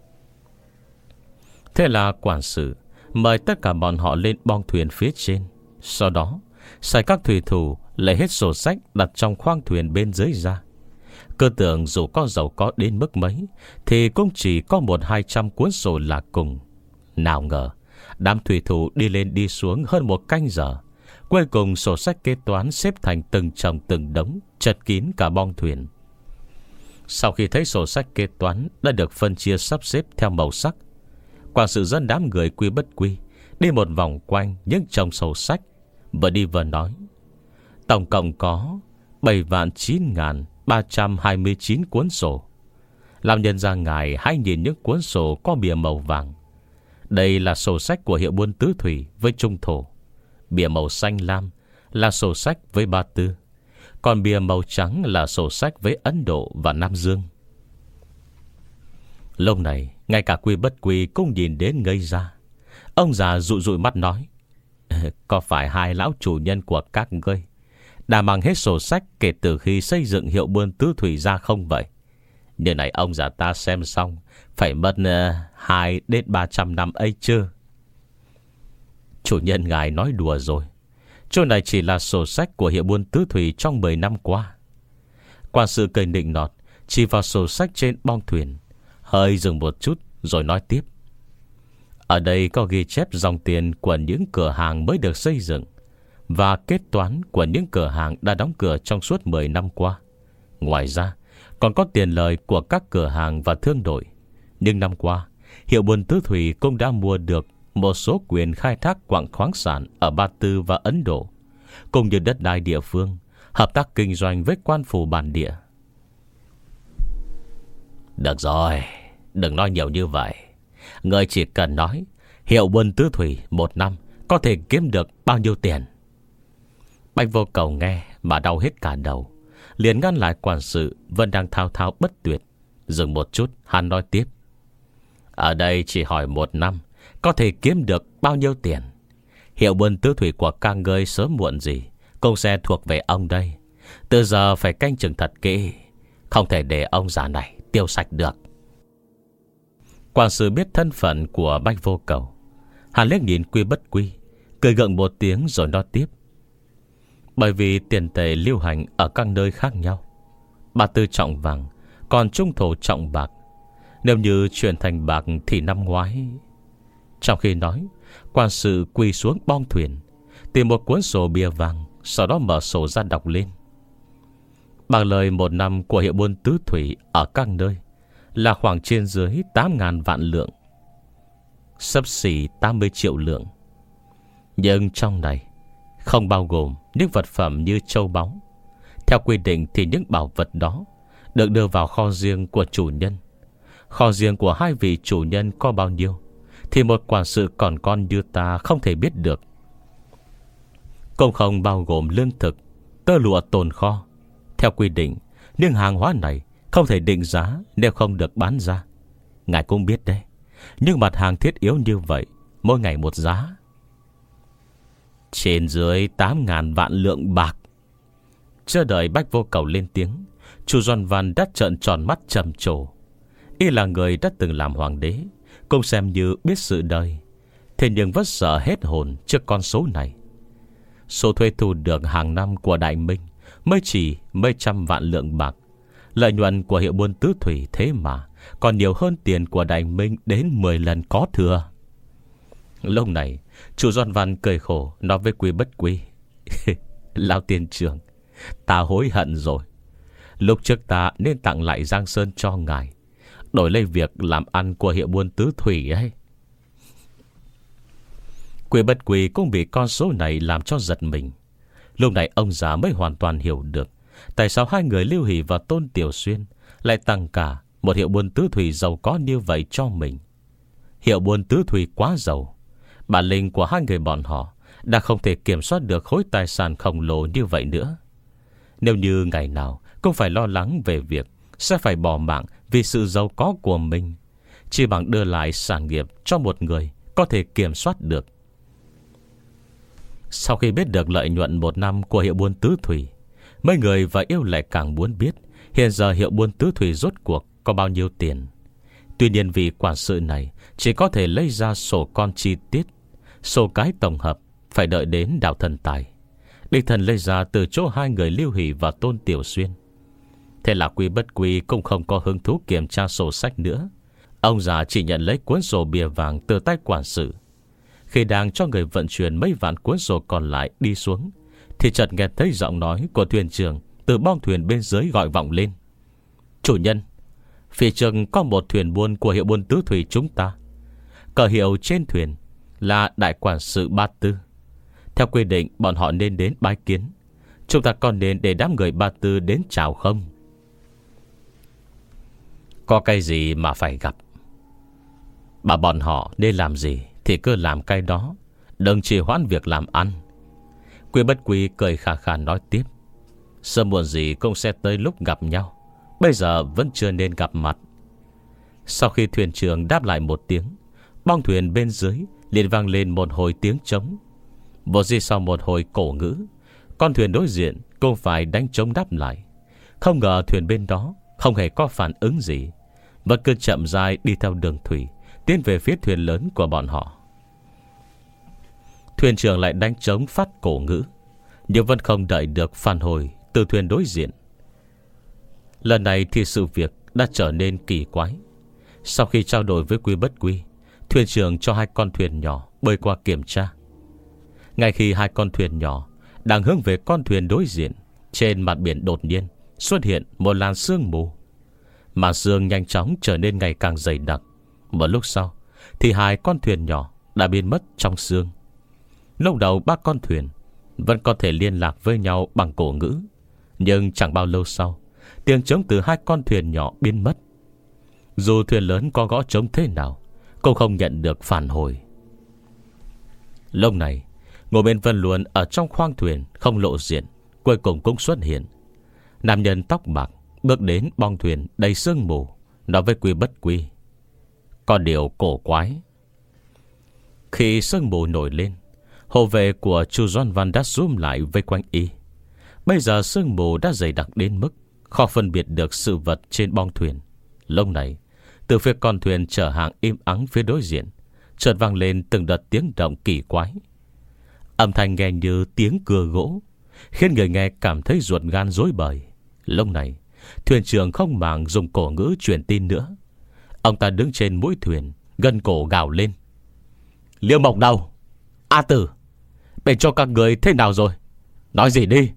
Thế là quản sự mời tất cả bọn họ lên bong thuyền phía trên. Sau đó sai các thủy thủ lấy hết sổ sách đặt trong khoang thuyền bên dưới ra. Cơ tưởng dù có giàu có đến mức mấy thì cũng chỉ có một hai trăm cuốn sổ là cùng. Nào ngờ đám thủy thủ đi lên đi xuống hơn một canh giờ, cuối cùng sổ sách kế toán xếp thành từng chồng từng đống, chật kín cả bong thuyền. Sau khi thấy sổ sách kế toán đã được phân chia sắp xếp theo màu sắc, quản sự dẫn đám người Quy Bất Quy đi một vòng quanh những chồng sổ sách, vừa đi vừa nói: tổng cộng có bảy vạn chín ngàn ba trăm hai mươi chín cuốn sổ. Làm nhân ra ngài hãy nhìn những cuốn sổ có bìa màu vàng. Đây là sổ sách của hiệu buôn tứ thủy với trung thổ. Bìa màu xanh lam là sổ sách với Ba Tư. Còn bìa màu trắng là sổ sách với Ấn Độ và Nam Dương. Lúc này ngay cả Quy Bất Quy cũng nhìn đến ngây ra. Ông già dụi dụi mắt nói: có phải hai lão chủ nhân của các ngươi đã mang hết sổ sách kể từ khi xây dựng hiệu buôn tứ thủy ra không vậy? Như này ông già ta xem xong phải mất uh, hai đến ba trăm năm ấy chứ. Chủ nhân ngài nói đùa rồi. Chỗ này chỉ là sổ sách của hiệu buôn tứ thủy trong mười năm qua. Quan sự cười nịnh nọt chỉ vào sổ sách trên bong thuyền, hơi dừng một chút rồi nói tiếp: ở đây có ghi chép dòng tiền của những cửa hàng mới được xây dựng và kết toán của những cửa hàng đã đóng cửa trong suốt mười năm qua. Ngoài ra còn có tiền lời của các cửa hàng và thương đội. Nhưng năm qua hiệu buôn tứ thủy cũng đã mua được một số quyền khai thác quặng khoáng sản ở Ba Tư và Ấn Độ, cũng như đất đai địa phương, hợp tác kinh doanh với quan phủ bản địa. Được rồi, đừng nói nhiều như vậy. Ngươi chỉ cần nói hiệu buôn tứ thủy một năm có thể kiếm được bao nhiêu tiền. Bạch Vô Cầu nghe mà đau hết cả đầu, liền ngăn lại quản sự vẫn đang thao thao bất tuyệt. Dừng một chút, hắn nói tiếp: ở đây chỉ hỏi một năm có thể kiếm được bao nhiêu tiền. Hiệu buôn tứ thủy của các ngươi sớm muộn gì cũng sẽ thuộc về ông đây. Từ giờ phải canh chừng thật kỹ, không thể để ông già này tiêu sạch được. Quản sự biết thân phận của Bạch Vô Cầu, hắn liếc nhìn Quy Bất Quy, cười gượng một tiếng rồi nói tiếp: bởi vì tiền tệ lưu hành ở các nơi khác nhau. Ba Tư trọng vàng, còn trung thổ trọng bạc. Nếu như chuyển thành bạc thì năm ngoái. Trong khi nói, quan sự quỳ xuống bong thuyền, tìm một cuốn sổ bìa vàng, sau đó mở sổ ra đọc lên. Bằng lời một năm của hiệu buôn tứ thủy ở các nơi là khoảng trên dưới tám ngàn vạn lượng, xấp xỉ tám mươi triệu lượng. Nhưng trong này không bao gồm những vật phẩm như châu báu. Theo quy định thì những bảo vật đó được đưa vào kho riêng của chủ nhân. Kho riêng của hai vị chủ nhân có bao nhiêu thì một quản sự còn con như ta không thể biết được. Cũng không bao gồm lương thực, tơ lụa tồn kho. Theo quy định, những hàng hóa này không thể định giá nếu không được bán ra. Ngài cũng biết đấy, những mặt hàng thiết yếu như vậy mỗi ngày một giá. Trên dưới tám ngàn vạn lượng bạc. Chưa đợi Bạch Vô Cầu lên tiếng, chủ Doan Văn đã trợn tròn mắt trầm trồ. Y là người đã từng làm hoàng đế, cũng xem như biết sự đời, thế nhưng vẫn sợ hết hồn trước con số này. Số thuế thu được hàng năm của Đại Minh mới chỉ mấy trăm vạn lượng bạc. Lợi nhuận của hiệu buôn tứ thủy thế mà còn nhiều hơn tiền của Đại Minh đến mười lần có thừa. Lúc này chủ Doan Văn cười khổ nói với Quy Bất Quy: lão tiên trưởng, ta hối hận rồi. Lúc trước ta nên tặng lại Giang Sơn cho ngài, đổi lấy việc làm ăn của hiệu buôn tứ thủy ấy. Quy Bất Quy cũng bị con số này làm cho giật mình. Lúc này ông già mới hoàn toàn hiểu được tại sao hai người Lưu Hỷ và Tôn Tiểu Xuyên lại tặng cả một hiệu buôn tứ thủy giàu có như vậy cho mình. Hiệu buôn tứ thủy quá giàu, bản lĩnh của hai người bọn họ đã không thể kiểm soát được khối tài sản khổng lồ như vậy nữa. Nếu như ngày nào cũng phải lo lắng về việc sẽ phải bỏ mạng vì sự giàu có của mình, chỉ bằng đưa lại sản nghiệp cho một người có thể kiểm soát được. Sau khi biết được lợi nhuận một năm của hiệu buôn tứ thủy, mấy người và yêu lại càng muốn biết hiện giờ hiệu buôn tứ thủy rốt cuộc có bao nhiêu tiền. Tuy nhiên vì quản sự này chỉ có thể lấy ra sổ con chi tiết, sổ cái tổng hợp phải đợi đến Đạo Thần Tài, đích thần lấy ra từ chỗ hai người Lưu Hỷ và Tôn Tiểu Xuyên. Thế là Quy Bất Quy cũng không có hứng thú kiểm tra sổ sách nữa. Ông già chỉ nhận lấy cuốn sổ bìa vàng từ tay quản sự. Khi đang cho người vận chuyển mấy vạn cuốn sổ còn lại đi xuống, thì chợt nghe thấy giọng nói của thuyền trưởng từ bong thuyền bên dưới gọi vọng lên: Chủ nhân, phía trước có một thuyền buôn của hiệu buôn tứ thủy chúng ta. Cờ hiệu trên thuyền là đại quản sự Ba Tư. Theo quy định bọn họ nên đến bái kiến. Chúng ta còn nên để đám người Ba Tư đến chào không? Có cái gì mà phải gặp? Bà bọn họ nên làm gì thì cứ làm cái đó, đừng trì hoãn việc làm ăn. Quy Bất Quy cười khà khà nói tiếp. Sớm muộn gì cũng sẽ tới lúc gặp nhau, bây giờ vẫn chưa nên gặp mặt. Sau khi thuyền trưởng đáp lại một tiếng, bong thuyền bên dưới liền vang lên một hồi tiếng trống. Một giây sau một hồi cổ ngữ, con thuyền đối diện cũng phải đánh trống đáp lại. Không ngờ thuyền bên đó không hề có phản ứng gì, vẫn cứ chậm rãi đi theo đường thủy, tiến về phía thuyền lớn của bọn họ. Thuyền trưởng lại đánh trống phát cổ ngữ, nhưng vẫn không đợi được phản hồi từ thuyền đối diện. Lần này thì sự việc đã trở nên kỳ quái. Sau khi trao đổi với Quy Bất Quy, thuyền trưởng cho hai con thuyền nhỏ bơi qua kiểm tra. Ngay khi hai con thuyền nhỏ đang hướng về con thuyền đối diện, trên mặt biển đột nhiên xuất hiện một làn sương mù. Màn sương nhanh chóng trở nên ngày càng dày đặc. Một lúc sau thì hai con thuyền nhỏ đã biến mất trong sương. Lúc đầu ba con thuyền vẫn có thể liên lạc với nhau bằng cổ ngữ, nhưng chẳng bao lâu sau, tiếng trống từ hai con thuyền nhỏ biến mất. Dù thuyền lớn có gõ trống thế nào cũng không nhận được phản hồi. Lúc này, Ngô Miễn vẫn luôn ở trong khoang thuyền không lộ diện, cuối cùng cũng xuất hiện. Nam nhân tóc bạc bước đến bong thuyền đầy sương mù, nói với Quy Bất Quy: có điều cổ quái. Khi sương mù nổi lên, hộ vệ của Chu Doan Văn đã zoom lại vây quanh y. Bây giờ sương mù đã dày đặc đến mức khó phân biệt được sự vật trên bong thuyền. Lúc này, từ phía con thuyền chở hàng im ắng phía đối diện, chợt vang lên từng đợt tiếng động kỳ quái. Âm thanh nghe như tiếng cưa gỗ, khiến người nghe cảm thấy ruột gan rối bời. Lúc này, thuyền trưởng không màng dùng cổ ngữ truyền tin nữa. Ông ta đứng trên mũi thuyền, gân cổ gào lên: Liêu Mộc đâu? A Tử, bên cho các người thế nào rồi? Nói gì đi.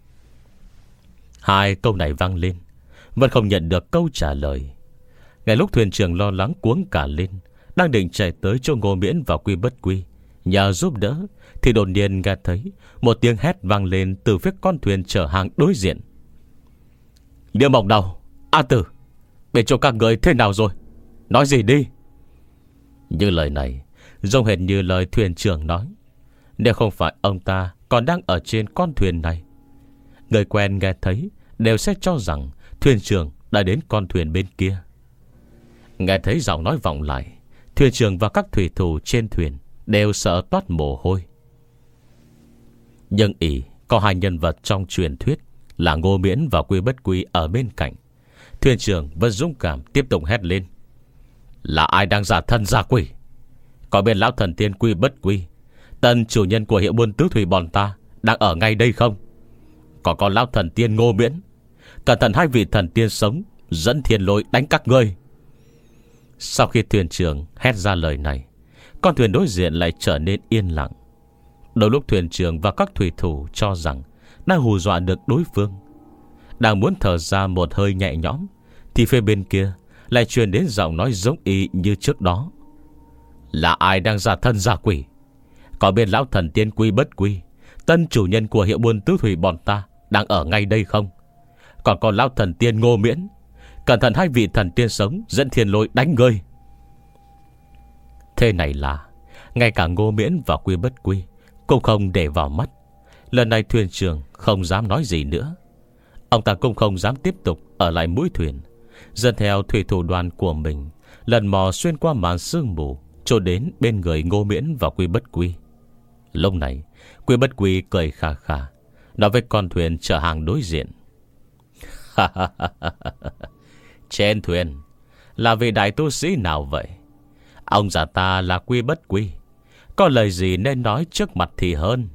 Hai câu này vang lên, vẫn không nhận được câu trả lời. Ngay lúc thuyền trưởng lo lắng cuống cả lên, đang định chạy tới chỗ Ngô Miễn và Quy Bất Quy nhờ giúp đỡ, thì đột nhiên nghe thấy một tiếng hét vang lên từ phía con thuyền chở hàng đối diện: Liêu Mộc đâu? A Tử, bên cho các người thế nào rồi? Nói gì đi. Như lời này giống hệt như lời thuyền trưởng nói. Nếu không phải ông ta còn đang ở trên con thuyền này, người quen nghe thấy đều sẽ cho rằng thuyền trưởng đã đến con thuyền bên kia. Nghe thấy giọng nói vọng lại, thuyền trưởng và các thủy thủ trên thuyền đều sợ toát mồ hôi. Nhưng ỷ có hai nhân vật trong truyền thuyết là Ngô Miễn và Quy Bất Quy ở bên cạnh, thuyền trưởng vẫn dũng cảm tiếp tục hét lên: Là ai đang giả thân giả quỷ? Có bên lão thần tiên Quy Bất Quy, tân chủ nhân của hiệu buôn tứ thủy bọn ta, đang ở ngay đây không? Còn có lão thần tiên Ngô Miễn, cẩn thận hai vị thần tiên sống dẫn thiên lôi đánh các ngươi. Sau khi thuyền trưởng hét ra lời này, con thuyền đối diện lại trở nên yên lặng. Đôi lúc thuyền trưởng và các thủy thủ cho rằng đã hù dọa được đối phương, đang muốn thở ra một hơi nhẹ nhõm, thì phía bên kia lại truyền đến giọng nói giống y như trước đó: Là ai đang giả thân giả quỷ? Có bên lão thần tiên Quy Bất Quy, tân chủ nhân của hiệu buôn tứ thủy bọn ta, đang ở ngay đây không? Còn có lão thần tiên Ngô Miễn, cẩn thận hai vị thần tiên sống dẫn thiên lôi đánh ngươi. Thế này là ngay cả Ngô Miễn và Quy Bất Quy cũng không để vào mắt. Lần này thuyền trưởng không dám nói gì nữa. Ông ta cũng không dám tiếp tục ở lại mũi thuyền, dẫn theo thủy thủ đoàn của mình lần mò xuyên qua màn sương mù, trôi đến bên người Ngô Miễn và Quy Bất Quy. Lúc này Quy Bất Quy cười khà khà, nói với con thuyền chở hàng đối diện: Trên thuyền là vị đại tu sĩ nào vậy? Ông già ta là Quy Bất Quy, có lời gì nên nói trước mặt thì hơn.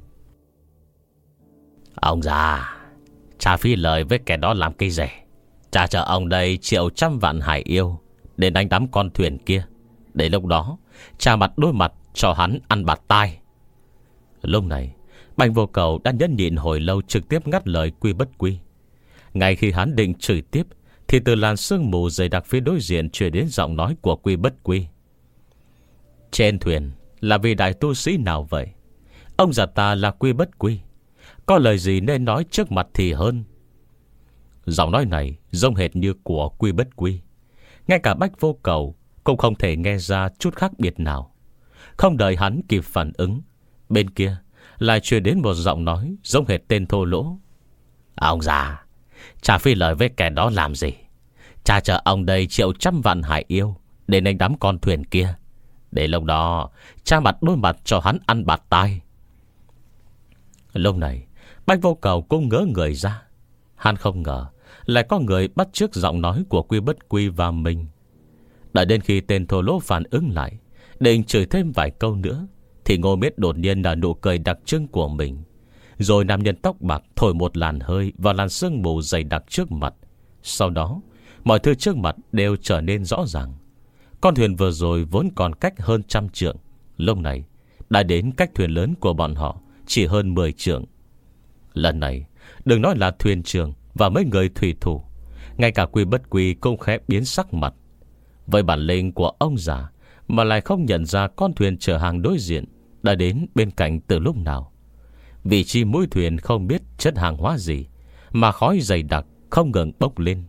Ông già, cha phí lời với kẻ đó làm cái rẻ. Cha chờ ông đây triệu trăm vạn hải yêu để đánh đắm con thuyền kia, để lúc đó cha mặt đối mặt cho hắn ăn bạt tai. Lúc này Bành Vô Cầu đã nhẫn nhịn hồi lâu, trực tiếp ngắt lời Quy Bất Quy. Ngay khi hắn định chửi tiếp thì từ làn sương mù dày đặc phía đối diện truyền đến giọng nói của Quy Bất Quy. Trên thuyền là vị đại tu sĩ nào vậy? Ông già ta là Quy Bất Quy, có lời gì nên nói trước mặt thì hơn. Giọng nói này giống hệt như của Quy Bất Quy. Ngay cả Bách Vô Cầu cũng không thể nghe ra chút khác biệt nào. Không đợi hắn kịp phản ứng, bên kia lại truyền đến một giọng nói giống hệt tên thô lỗ. Ông già, chả phi lời với kẻ đó làm gì. Cha chờ ông đây triệu trăm vạn hải yêu để đánh đám con thuyền kia. Để lúc đó cha mặt đôi mặt cho hắn ăn bạt tai. Lúc này Bách Vô Cầu cũng ngỡ người ra. Hắn không ngờ lại có người bắt chước giọng nói của Quy Bất Quy và mình. Đợi đến khi tên thô lỗ phản ứng lại, định chửi thêm vài câu nữa, thì Ngô Miết đột nhiên là nụ cười đặc trưng của mình. Rồi nam nhân tóc bạc thổi một làn hơi vào làn sương mù dày đặc trước mặt. Sau đó mọi thứ trước mặt đều trở nên rõ ràng. Con thuyền vừa rồi vốn còn cách hơn trăm trượng, lúc này đã đến cách thuyền lớn của bọn họ chỉ hơn mười trượng. Lần này đừng nói là thuyền trưởng và mấy người thủy thủ, ngay cả Quy Bất Quy cũng khẽ biến sắc mặt. Với bản lĩnh của ông già mà lại không nhận ra con thuyền chở hàng đối diện đã đến bên cạnh từ lúc nào. Vị trí mũi thuyền không biết chất hàng hóa gì mà khói dày đặc không ngừng bốc lên.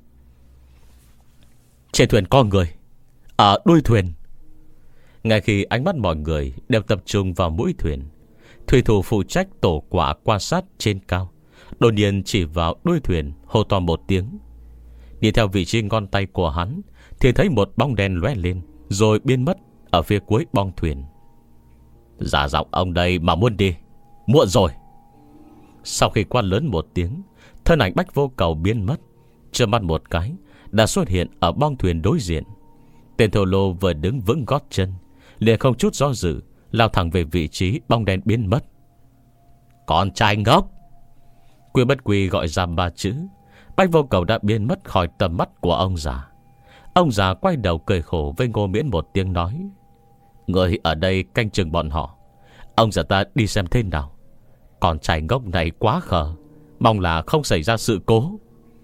Trên thuyền có người, ở đuôi thuyền. Ngay khi ánh mắt mọi người đều tập trung vào mũi thuyền, thủy thủ phụ trách tổ quả quan sát trên cao đột nhiên chỉ vào đuôi thuyền hô to một tiếng. Đi theo vị trí ngón tay của hắn thì thấy một bóng đen lóe lên rồi biến mất ở phía cuối bong thuyền. Giả giọng ông đây mà muốn đi, muộn rồi. Sau khi quát lớn một tiếng, thân ảnh Bách Vô Cầu biến mất. Chớp mắt một cái đã xuất hiện ở bong thuyền đối diện. Tên thô lô vừa đứng vững gót chân, liền không chút do dự lao thẳng về vị trí bóng đen biến mất. Con trai ngốc! Quy Bất Quy gọi ra ba chữ. Bách Vô Cầu đã biến mất khỏi tầm mắt của ông già. Ông già quay đầu cười khổ với Ngô Miễn một tiếng nói: Người ở đây canh chừng bọn họ, ông già ta đi xem thế nào. Con trai ngốc này quá khờ, mong là không xảy ra sự cố.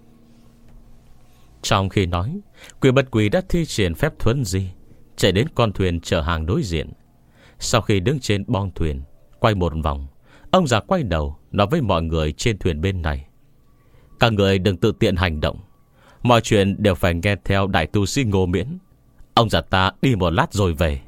Trong khi nói, Quy Bất Quy đã thi triển phép thuấn di, chạy đến con thuyền chở hàng đối diện. Sau khi đứng trên bong thuyền quay một vòng, ông già quay đầu nói với mọi người trên thuyền bên này: Các người đừng tự tiện hành động, mọi chuyện đều phải nghe theo đại tu sĩ Ngô Miễn. Ông già ta đi một lát rồi về.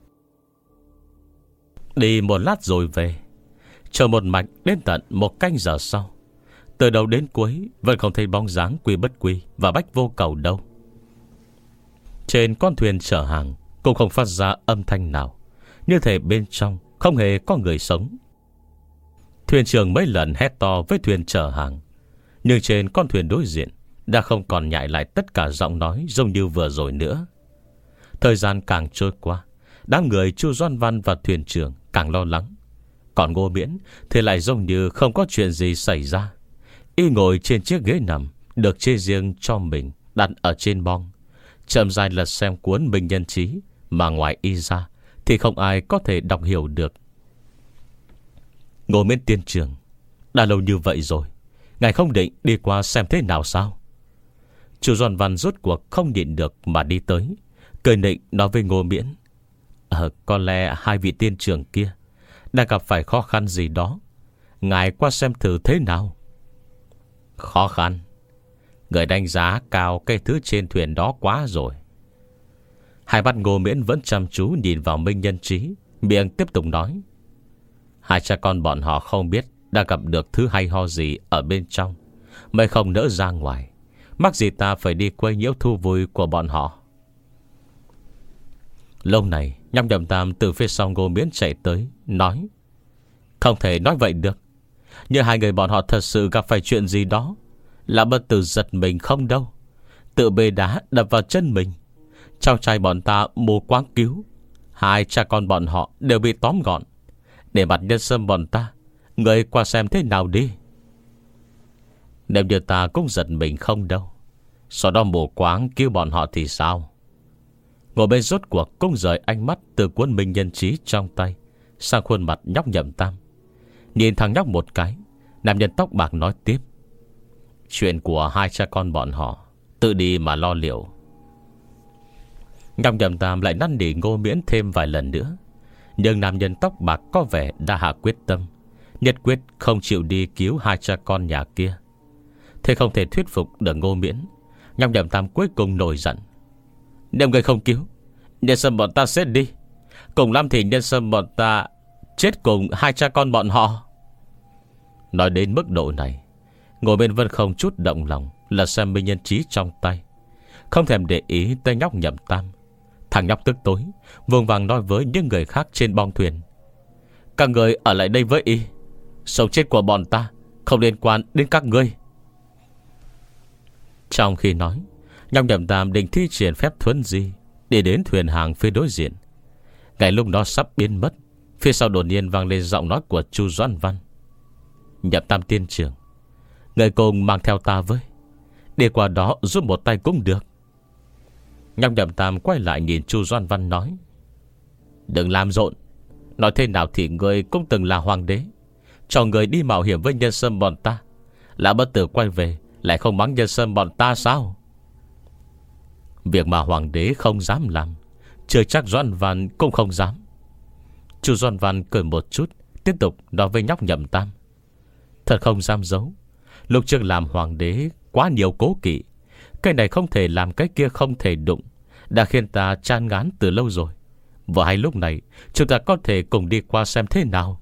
Đi một lát rồi về. Chờ một mạch đến tận một canh giờ sau, từ đầu đến cuối vẫn không thấy bóng dáng Quy Bất Quy và Bách Vô Cầu đâu. Trên con thuyền chở hàng cũng không phát ra âm thanh nào, như thể bên trong không hề có người sống. Thuyền trưởng mấy lần hét to với thuyền chở hàng, nhưng trên con thuyền đối diện đã không còn nhại lại tất cả giọng nói giống như vừa rồi nữa. Thời gian càng trôi qua, đám người Chu Doan Văn và thuyền trưởng càng lo lắng. Còn Ngô Miễn thì lại giống như không có chuyện gì xảy ra. Y ngồi trên chiếc ghế nằm được chia riêng cho mình đặt ở trên bong, chậm rãi lật xem cuốn Minh Nhân Chí, mà ngoài y ra thì không ai có thể đọc hiểu được. Ngô Miễn tiên trưởng, đã lâu như vậy rồi, ngài không định đi qua xem thế nào sao? Chu Doan Văn rốt cuộc không nhịn được mà đi tới, cười nịnh nói với Ngô Miễn: Ờ, có lẽ hai vị tiên trưởng kia đang gặp phải khó khăn gì đó, ngài qua xem thử thế nào. Khó khăn? Người đánh giá cao cái thứ trên thuyền đó quá rồi. Hai mắt Ngô Miễn vẫn chăm chú nhìn vào Minh Nhân Chí, miệng tiếp tục nói: Hai cha con bọn họ không biết đã gặp được thứ hay ho gì ở bên trong, mới không nỡ ra ngoài. Mắc gì ta phải đi quấy nhiễu thu vui của bọn họ. Lâu này Nhóc Nhậm Tam từ phía sau Ngô Miễn chạy tới, nói: Không thể nói vậy được. Như hai người bọn họ thật sự gặp phải chuyện gì đó, là bất tử giật mình không đâu, tự bê đá đập vào chân mình. Cháu trai bọn ta mù quáng cứu, hai cha con bọn họ đều bị tóm gọn. Để mặt nhân sâm bọn ta, người qua xem thế nào đi. Nếu như ta cũng giật mình không đâu, sau đó mù quáng cứu bọn họ thì sao? Ngồi bên rốt cuộc cũng rời ánh mắt từ cuốn Minh Nhân Chí trong tay sang khuôn mặt nhóc Nhậm Tam. Nhìn thằng nhóc một cái, nam nhân tóc bạc nói tiếp: Chuyện của hai cha con bọn họ Tự đi mà lo liệu. Nhọc Nhậm Tam lại năn nỉ Ngô Miễn thêm vài lần nữa, nhưng nam nhân tóc bạc có vẻ đã hạ quyết tâm, nhất quyết không chịu đi cứu hai cha con nhà kia. Thế không thể thuyết phục được Ngô Miễn, Nhọc Nhậm Tam cuối cùng nổi giận. Nếu người không cứu, nhân sâm bọn ta sẽ đi. Cùng lắm thì nhân sâm bọn ta chết cùng hai cha con bọn họ. Nói đến mức độ này, Ngô Miễn vẫn không chút động lòng, là xem Minh Nhân Trí trong tay, không thèm để ý tới nhóc Nhậm Tam. Thằng nhóc tức tối, vùng vàng nói với những người khác trên bong thuyền: các người ở lại đây với y, sống chết của bọn ta không liên quan đến các ngươi. Trong khi nói, nhóc Nhậm Tam định thi triển phép thuấn di để đến thuyền hàng phía đối diện. Ngay lúc nó sắp biến mất, phía sau đột nhiên vang lên giọng nói của Chu Doãn Văn: Nhậm Tam tiên trưởng, người cùng mang theo ta với, để qua đó giúp một tay cũng được. Nhóc Nhậm Tam quay lại nhìn Chu Doãn Văn nói: đừng làm rộn. Nói thế nào thì người cũng từng là hoàng đế, cho người đi mạo hiểm với nhân sâm bọn ta, là bất tử quay về lại không mắng nhân sâm bọn ta sao? Việc mà hoàng đế không dám làm, chưa chắc Doãn Văn cũng không dám. Chu Doãn Văn cười một chút, tiếp tục nói với nhóc Nhậm Tam: thật không dám giấu, lúc trước làm hoàng đế quá nhiều cố kỵ, cái này không thể làm, cái kia không thể đụng, đã khiến ta chán ngán từ lâu rồi. Và hay lúc này chúng ta có thể cùng đi qua xem thế nào.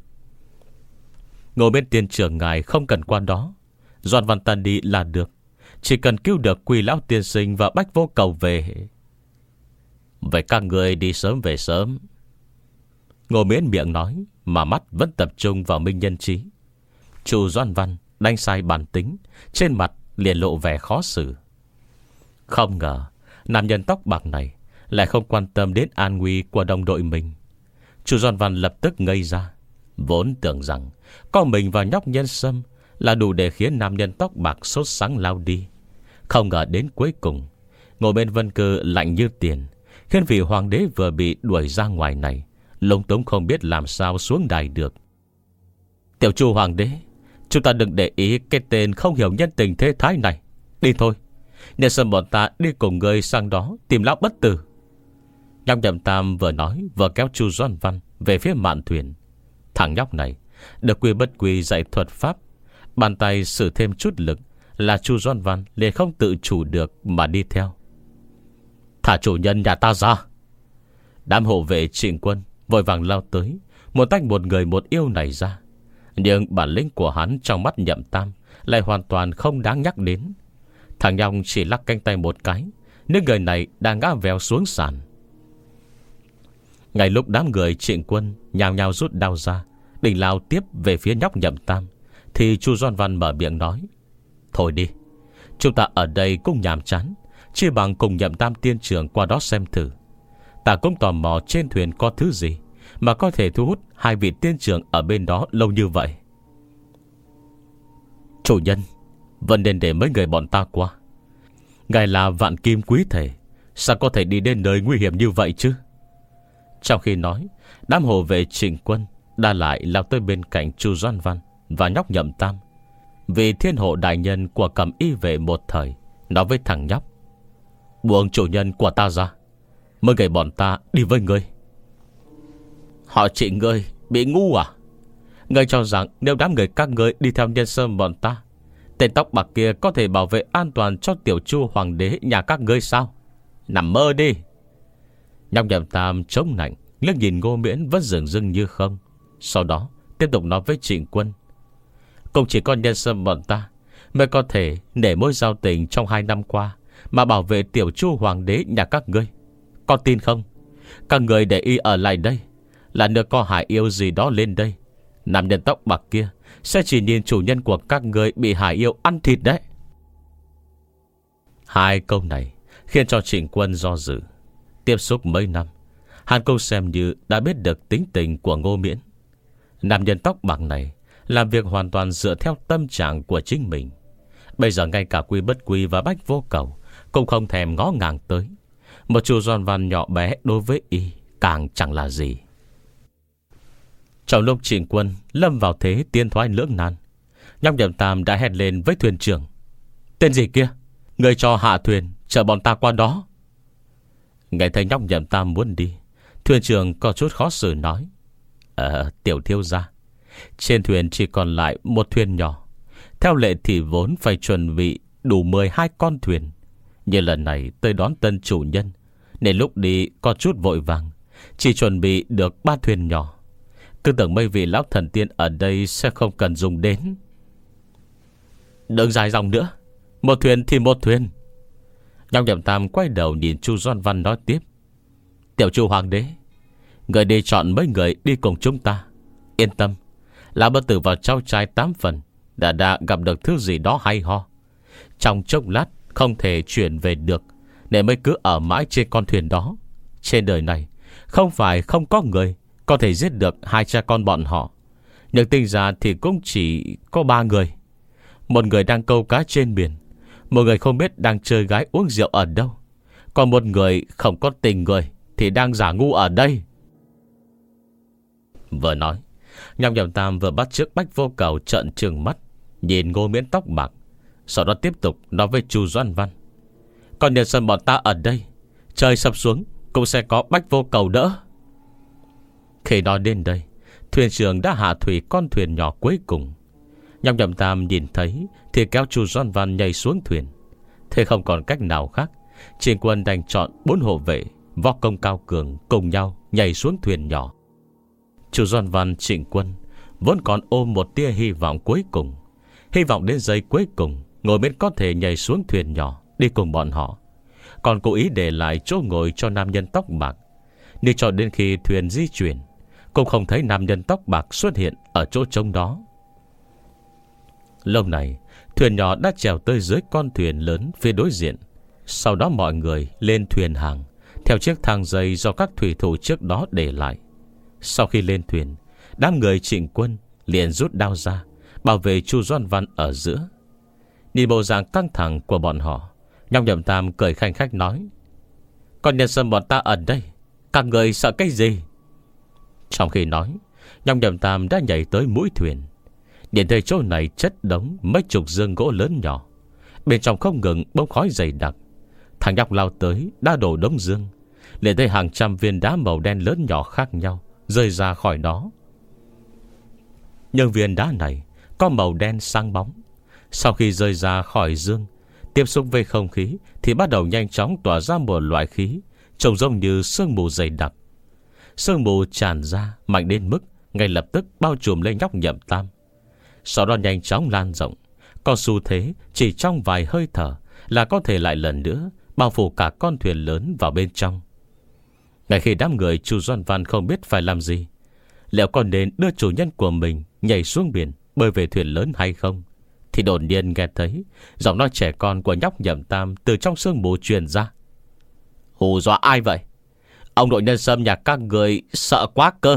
Ngồi bên tiên trưởng ngài không cần qua đó, Doãn Văn ta đi là được, chỉ cần cứu được Quỳ lão tiên sinh và Bách Vô Cầu về. Vậy các người đi sớm về sớm. Ngô Miễn miệng nói, mà mắt vẫn tập trung vào Minh Nhân Trí. Chu Doãn Văn đánh sai bản tính, trên mặt liền lộ vẻ khó xử. Không ngờ nam nhân tóc bạc này lại không quan tâm đến an nguy của đồng đội mình. Chu Doãn Văn lập tức ngây ra, vốn tưởng rằng có mình và nhóc Nhân Sâm là đủ để khiến nam nhân tóc bạc sốt sáng lao đi. Không ngờ đến cuối cùng, ngồi bên Vân Cư lạnh như tiền, khiến vị hoàng đế vừa bị đuổi ra ngoài này lúng túng không biết làm sao xuống đài được. Tiểu Chu hoàng đế, chúng ta đừng để ý cái tên không hiểu nhân tình thế thái này. Đi thôi, Nhân Sâm bọn ta đi cùng người sang đó tìm lão bất tử. Nhóc Nhậm Tam vừa nói vừa kéo Chu Doãn Văn về phía mạn thuyền. Thằng nhóc này được Quy Bất Quy dạy thuật pháp, bàn tay sử thêm chút lực là Chu Doãn Văn liền không tự chủ được mà đi theo. Thả chủ nhân nhà ta ra. Đám hộ vệ Trịnh Quân vội vàng lao tới, muốn tách một người một yêu này ra. Nhưng bản lĩnh của hắn trong mắt Nhậm Tam lại hoàn toàn không đáng nhắc đến. Thằng nhóc chỉ lắc cánh tay một cái, những người này đang ngã vèo xuống sàn. Ngay lúc đám người Trịnh Quân nhào nhào rút đao ra định lao tiếp về phía nhóc Nhậm Tam, thì Chu Doãn Văn mở miệng nói: thôi đi, chúng ta ở đây cũng nhàm chán, chỉ bằng cùng Nhậm Tam tiên trưởng qua đó xem thử. Ta cũng tò mò trên thuyền có thứ gì mà có thể thu hút hai vị tiên trưởng ở bên đó lâu như vậy. Chủ nhân, vẫn nên để mấy người bọn ta qua. Ngài là vạn kim quý thể, sao có thể đi đến nơi nguy hiểm như vậy chứ? Trong khi nói, đám hộ vệ Trịnh Quân đã lại lao tới bên cạnh Chu Doãn Văn và nhóc Nhậm Tam. Vì thiên hộ đại nhân của Cẩm Y vệ một thời nói với thằng nhóc: buông chủ nhân của ta ra, mời người bọn ta đi với ngươi. Họ Trịnh ngươi bị ngu à? Ngươi cho rằng nếu đám người các ngươi đi theo Nhân Sâm bọn ta, tên tóc bạc kia có thể bảo vệ an toàn cho tiểu Chu hoàng đế nhà các ngươi sao? Nằm mơ đi. Nhóc Nhậm Tam chống nạnh liếc nhìn Ngô Miễn vẫn dường dưng như không, sau đó tiếp tục nói với Trịnh Quân: cũng chỉ có Nhân Sâm bọn ta mới có thể nể mối giao tình trong hai năm qua mà bảo vệ tiểu Chu hoàng đế nhà các ngươi. Có tin không? Các người để y ở lại đây, là nữa có hải yêu gì đó lên đây, nam nhân tóc bạc kia sẽ chỉ nhìn chủ nhân của các người bị hải yêu ăn thịt đấy. Hai câu này khiến cho Trịnh Quân do dự. Tiếp xúc mấy năm, hắn cũng xem như đã biết được tính tình của Ngô Miễn. Nam nhân tóc bạc này làm việc hoàn toàn dựa theo tâm trạng của chính mình. Bây giờ ngay cả Quy Bất Quy và Bách Vô Cầu cũng không thèm ngó ngàng tới. Một Chu Doãn Văn nhỏ bé đối với y càng chẳng là gì. Trong lúc Trịnh Quân lâm vào thế tiên thoái lưỡng nan, nhóc Nhậm Tam đã hét lên với thuyền trưởng: tên gì kia? Người cho hạ thuyền chở bọn ta qua đó. Nghe thấy nhóc Nhậm Tam muốn đi, thuyền trưởng có chút khó xử nói: Ờ tiểu thiếu gia, trên thuyền chỉ còn lại một thuyền nhỏ. Theo lệ thì vốn phải chuẩn bị đủ mười hai con thuyền, nhưng lần này tới đón tân chủ nhân, nên lúc đi có chút vội vàng, chỉ chuẩn bị được ba thuyền nhỏ. Cứ tưởng mấy vị lão thần tiên ở đây sẽ không cần dùng đến. Đừng dài dòng nữa, một thuyền thì một thuyền. Nhóc Nhậm Tam quay đầu nhìn Chu Doan Văn nói tiếp: Tiểu Chu Hoàng đế, người đi chọn mấy người đi cùng chúng ta. Yên tâm, lão bất tử vào trao trai tám phần đã đã gặp được thứ gì đó hay ho. Trong chốc lát không thể chuyển về được, nên mới cứ ở mãi trên con thuyền đó. Trên đời này không phải không có người có thể giết được hai cha con bọn họ, nhưng tính ra thì cũng chỉ có ba người. Một người đang câu cá trên biển, một người không biết đang chơi gái uống rượu ở đâu, còn một người không có tình người thì đang giả ngu ở đây. Vừa nói, nhóc Nhậm Tam vừa bắt chước Bách Vô Cầu trợn trừng mắt nhìn Ngô Miễn tóc bạc, sau đó tiếp tục nói với Chu Doan Văn: Còn nhân sân bọn ta ở đây, trời sập xuống cũng sẽ có Bách Vô Cầu đỡ. Khi nói đến đây, thuyền trưởng đã hạ thủy con thuyền nhỏ cuối cùng. Nhóc Nhậm Tam nhìn thấy thì kéo Chu Doan Văn nhảy xuống thuyền. Thế không còn cách nào khác, Trịnh Quân đành chọn bốn hộ vệ võ công cao cường cùng nhau nhảy xuống thuyền nhỏ. Chu Doan Văn, Trịnh Quân vốn còn ôm một tia hy vọng cuối cùng, hy vọng đến giây cuối cùng Ngô Miễn có thể nhảy xuống thuyền nhỏ đi cùng bọn họ, còn cố ý để lại chỗ ngồi cho nam nhân tóc bạc. Nhưng cho đến khi thuyền di chuyển, cũng không thấy nam nhân tóc bạc xuất hiện ở chỗ trống đó. Lúc này thuyền nhỏ đã trèo tới dưới con thuyền lớn phía đối diện. Sau đó mọi người lên thuyền hàng theo chiếc thang dây do các thủy thủ trước đó để lại. Sau khi lên thuyền, đám người Trịnh Quân liền rút đao ra bảo vệ Chu Doan Văn ở giữa. Nhìn bộ dạng căng thẳng của bọn họ, nhóc Nhậm Tam cười khanh khách nói: Còn nhân sâm bọn ta ở đây, các người sợ cái gì? Trong khi nói, nhóc Nhậm Tam đã nhảy tới mũi thuyền. Nhìn thấy chỗ này chất đống mấy chục dương gỗ lớn nhỏ, bên trong không ngừng bốc khói dày đặc. Thằng nhóc lao tới đã đổ đống dương, liền thấy hàng trăm viên đá màu đen lớn nhỏ khác nhau rơi ra khỏi đó. Nhưng viên đá này có màu đen sáng bóng. Sau khi rơi ra khỏi dương, tiếp xúc với không khí thì bắt đầu nhanh chóng tỏa ra một loại khí trông giống như sương mù dày đặc. Sương mù tràn ra mạnh đến mức ngay lập tức bao trùm lên nhóc Nhậm Tam. Sau đó nhanh chóng lan rộng, có xu thế chỉ trong vài hơi thở là có thể lại lần nữa bao phủ cả con thuyền lớn vào bên trong. Ngay khi đám người Chu Doan Văn không biết phải làm gì, liệu còn nên đưa chủ nhân của mình nhảy xuống biển bơi về thuyền lớn hay không, thì đột nhiên nghe thấy giọng nói trẻ con của nhóc Nhậm Tam từ trong sương mù truyền ra: Hù dọa ai vậy? Ông đội nhân sâm nhà các người sợ quá cơ.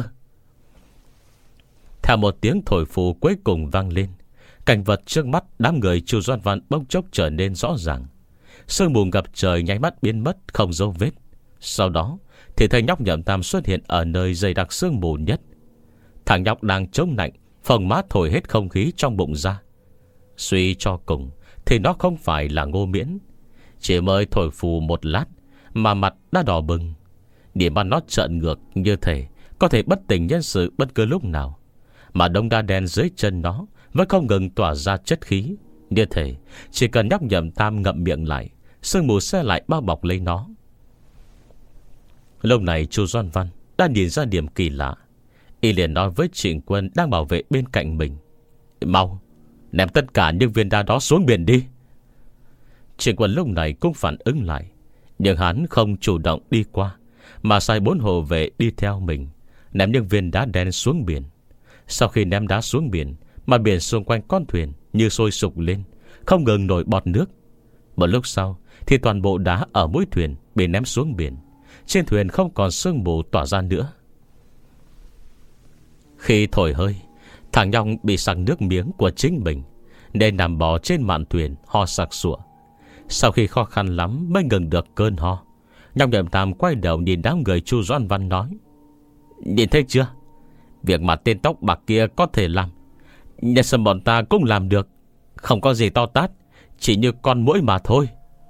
Theo một tiếng thổi phù cuối cùng vang lên, cảnh vật trước mắt đám người Chu Doan Văn bỗng chốc trở nên rõ ràng. Sương mù ngập trời nháy mắt biến mất không dấu vết. Sau đó thì thấy nhóc Nhậm Tam xuất hiện ở nơi dày đặc sương mù nhất. Thằng nhóc đang chống nạnh, phồng má thổi hết không khí trong bụng ra. Suy cho cùng thì nó không phải là Ngô Miễn. Chỉ mới thổi phù một lát mà mặt đã đỏ bừng. Điểm mà nó trợn ngược như thể có thể bất tỉnh nhân sự bất cứ lúc nào. Mà đống đá đen dưới chân nó vẫn không ngừng tỏa ra chất khí, như thể chỉ cần nhóc Nhậm Tam ngậm miệng lại, sương mù sẽ lại bao bọc lấy nó. Lúc này Chu Doan Văn đã nhìn ra điểm kỳ lạ. Y liền nói với Trịnh Quân đang bảo vệ bên cạnh mình: Mau ném tất cả những viên đá đó xuống biển đi. Trịnh Quân lúc này cũng phản ứng lại, nhưng hắn không chủ động đi qua, mà sai bốn hộ vệ đi theo mình, ném những viên đá đen xuống biển. Sau khi ném đá xuống biển, mặt biển xung quanh con thuyền như sôi sục lên, không ngừng nổi bọt nước. Một lúc sau thì toàn bộ đá ở mũi thuyền bị ném xuống biển. Trên thuyền không còn sương mù tỏa ra nữa. Khi thổi hơi, thằng nhóc bị sặc nước miếng của chính mình, nên nằm bò trên mạn thuyền ho sặc sụa. Sau khi khó khăn lắm mới ngừng được cơn ho, nhóc Nhậm Tam quay đầu nhìn đám người Chu Doan Văn nói: Nhìn thấy chưa? Việc mà tên tóc bạc kia có thể làm, nhân sâm bọn ta cũng làm được. Không có gì to tát, chỉ như con muỗi mà thôi.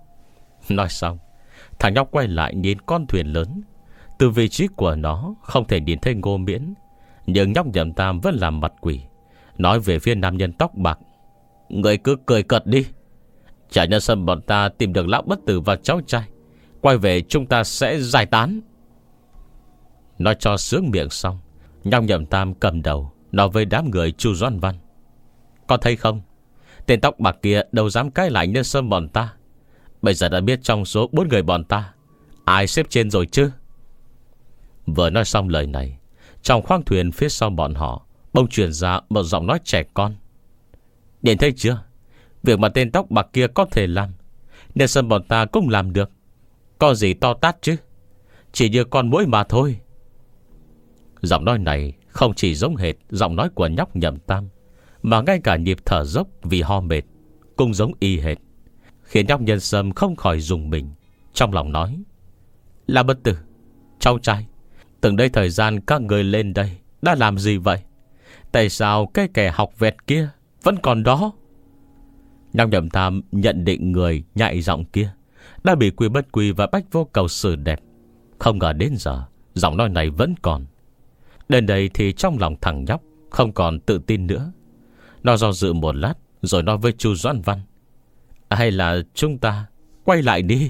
Nói xong, thằng nhóc quay lại nhìn con thuyền lớn. Từ vị trí của nó không thể nhìn thấy Ngô Miễn, nhưng nhóc Nhậm Tam vẫn làm mặt quỷ, nói về phía nam nhân tóc bạc: Người cứ cười cợt đi. Chả nhân sâm bọn ta tìm được lão bất tử và cháu trai, quay về chúng ta sẽ giải tán. Nói cho sướng miệng xong, nhóc Nhậm Tam cầm đầu nói với đám người Chu Doãn Văn: Con thấy không, tên tóc bạc kia đâu dám cãi lại nhân sâm bọn ta. Bây giờ đã biết trong số bốn người bọn ta ai xếp trên rồi chứ. Vừa nói xong lời này, trong khoang thuyền phía sau bọn họ bỗng truyền ra một giọng nói trẻ con: Nhìn thấy chưa, việc mà tên tóc bạc kia có thể làm, nên sân bọn ta cũng làm được. Có gì to tát chứ, chỉ như con muỗi mà thôi. Giọng nói này không chỉ giống hệt giọng nói của nhóc Nhậm Tam, mà ngay cả nhịp thở dốc vì ho mệt cũng giống y hệt, khiến nhóc Nhân Sâm không khỏi rùng mình. Trong lòng nói: Là bất tử, cháu trai, từng đây thời gian các người lên đây đã làm gì vậy? Tại sao cái kẻ học vẹt kia vẫn còn đó? Nhóc Nhậm Tam nhận định người nhạy giọng kia đã bị Quy Bất Quy và Bách Vô Cầu xử đẹp. Không ngờ đến giờ giọng nói này vẫn còn. Đến đây thì trong lòng thằng nhóc không còn tự tin nữa. Nó do dự một lát rồi nói với Chu Doãn Văn: Hay là chúng ta quay lại đi.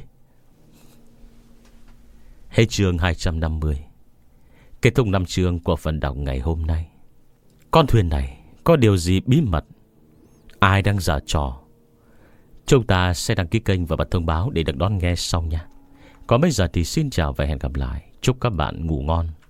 Hết chương hai trăm năm mươi. Kết thúc năm chương của phần đọc ngày hôm nay. Con thuyền này có điều gì bí mật? Ai đang giở trò? Chúng ta sẽ đăng ký kênh và bật thông báo để được đón nghe sau nha. Còn bây giờ thì xin chào và hẹn gặp lại. Chúc các bạn ngủ ngon.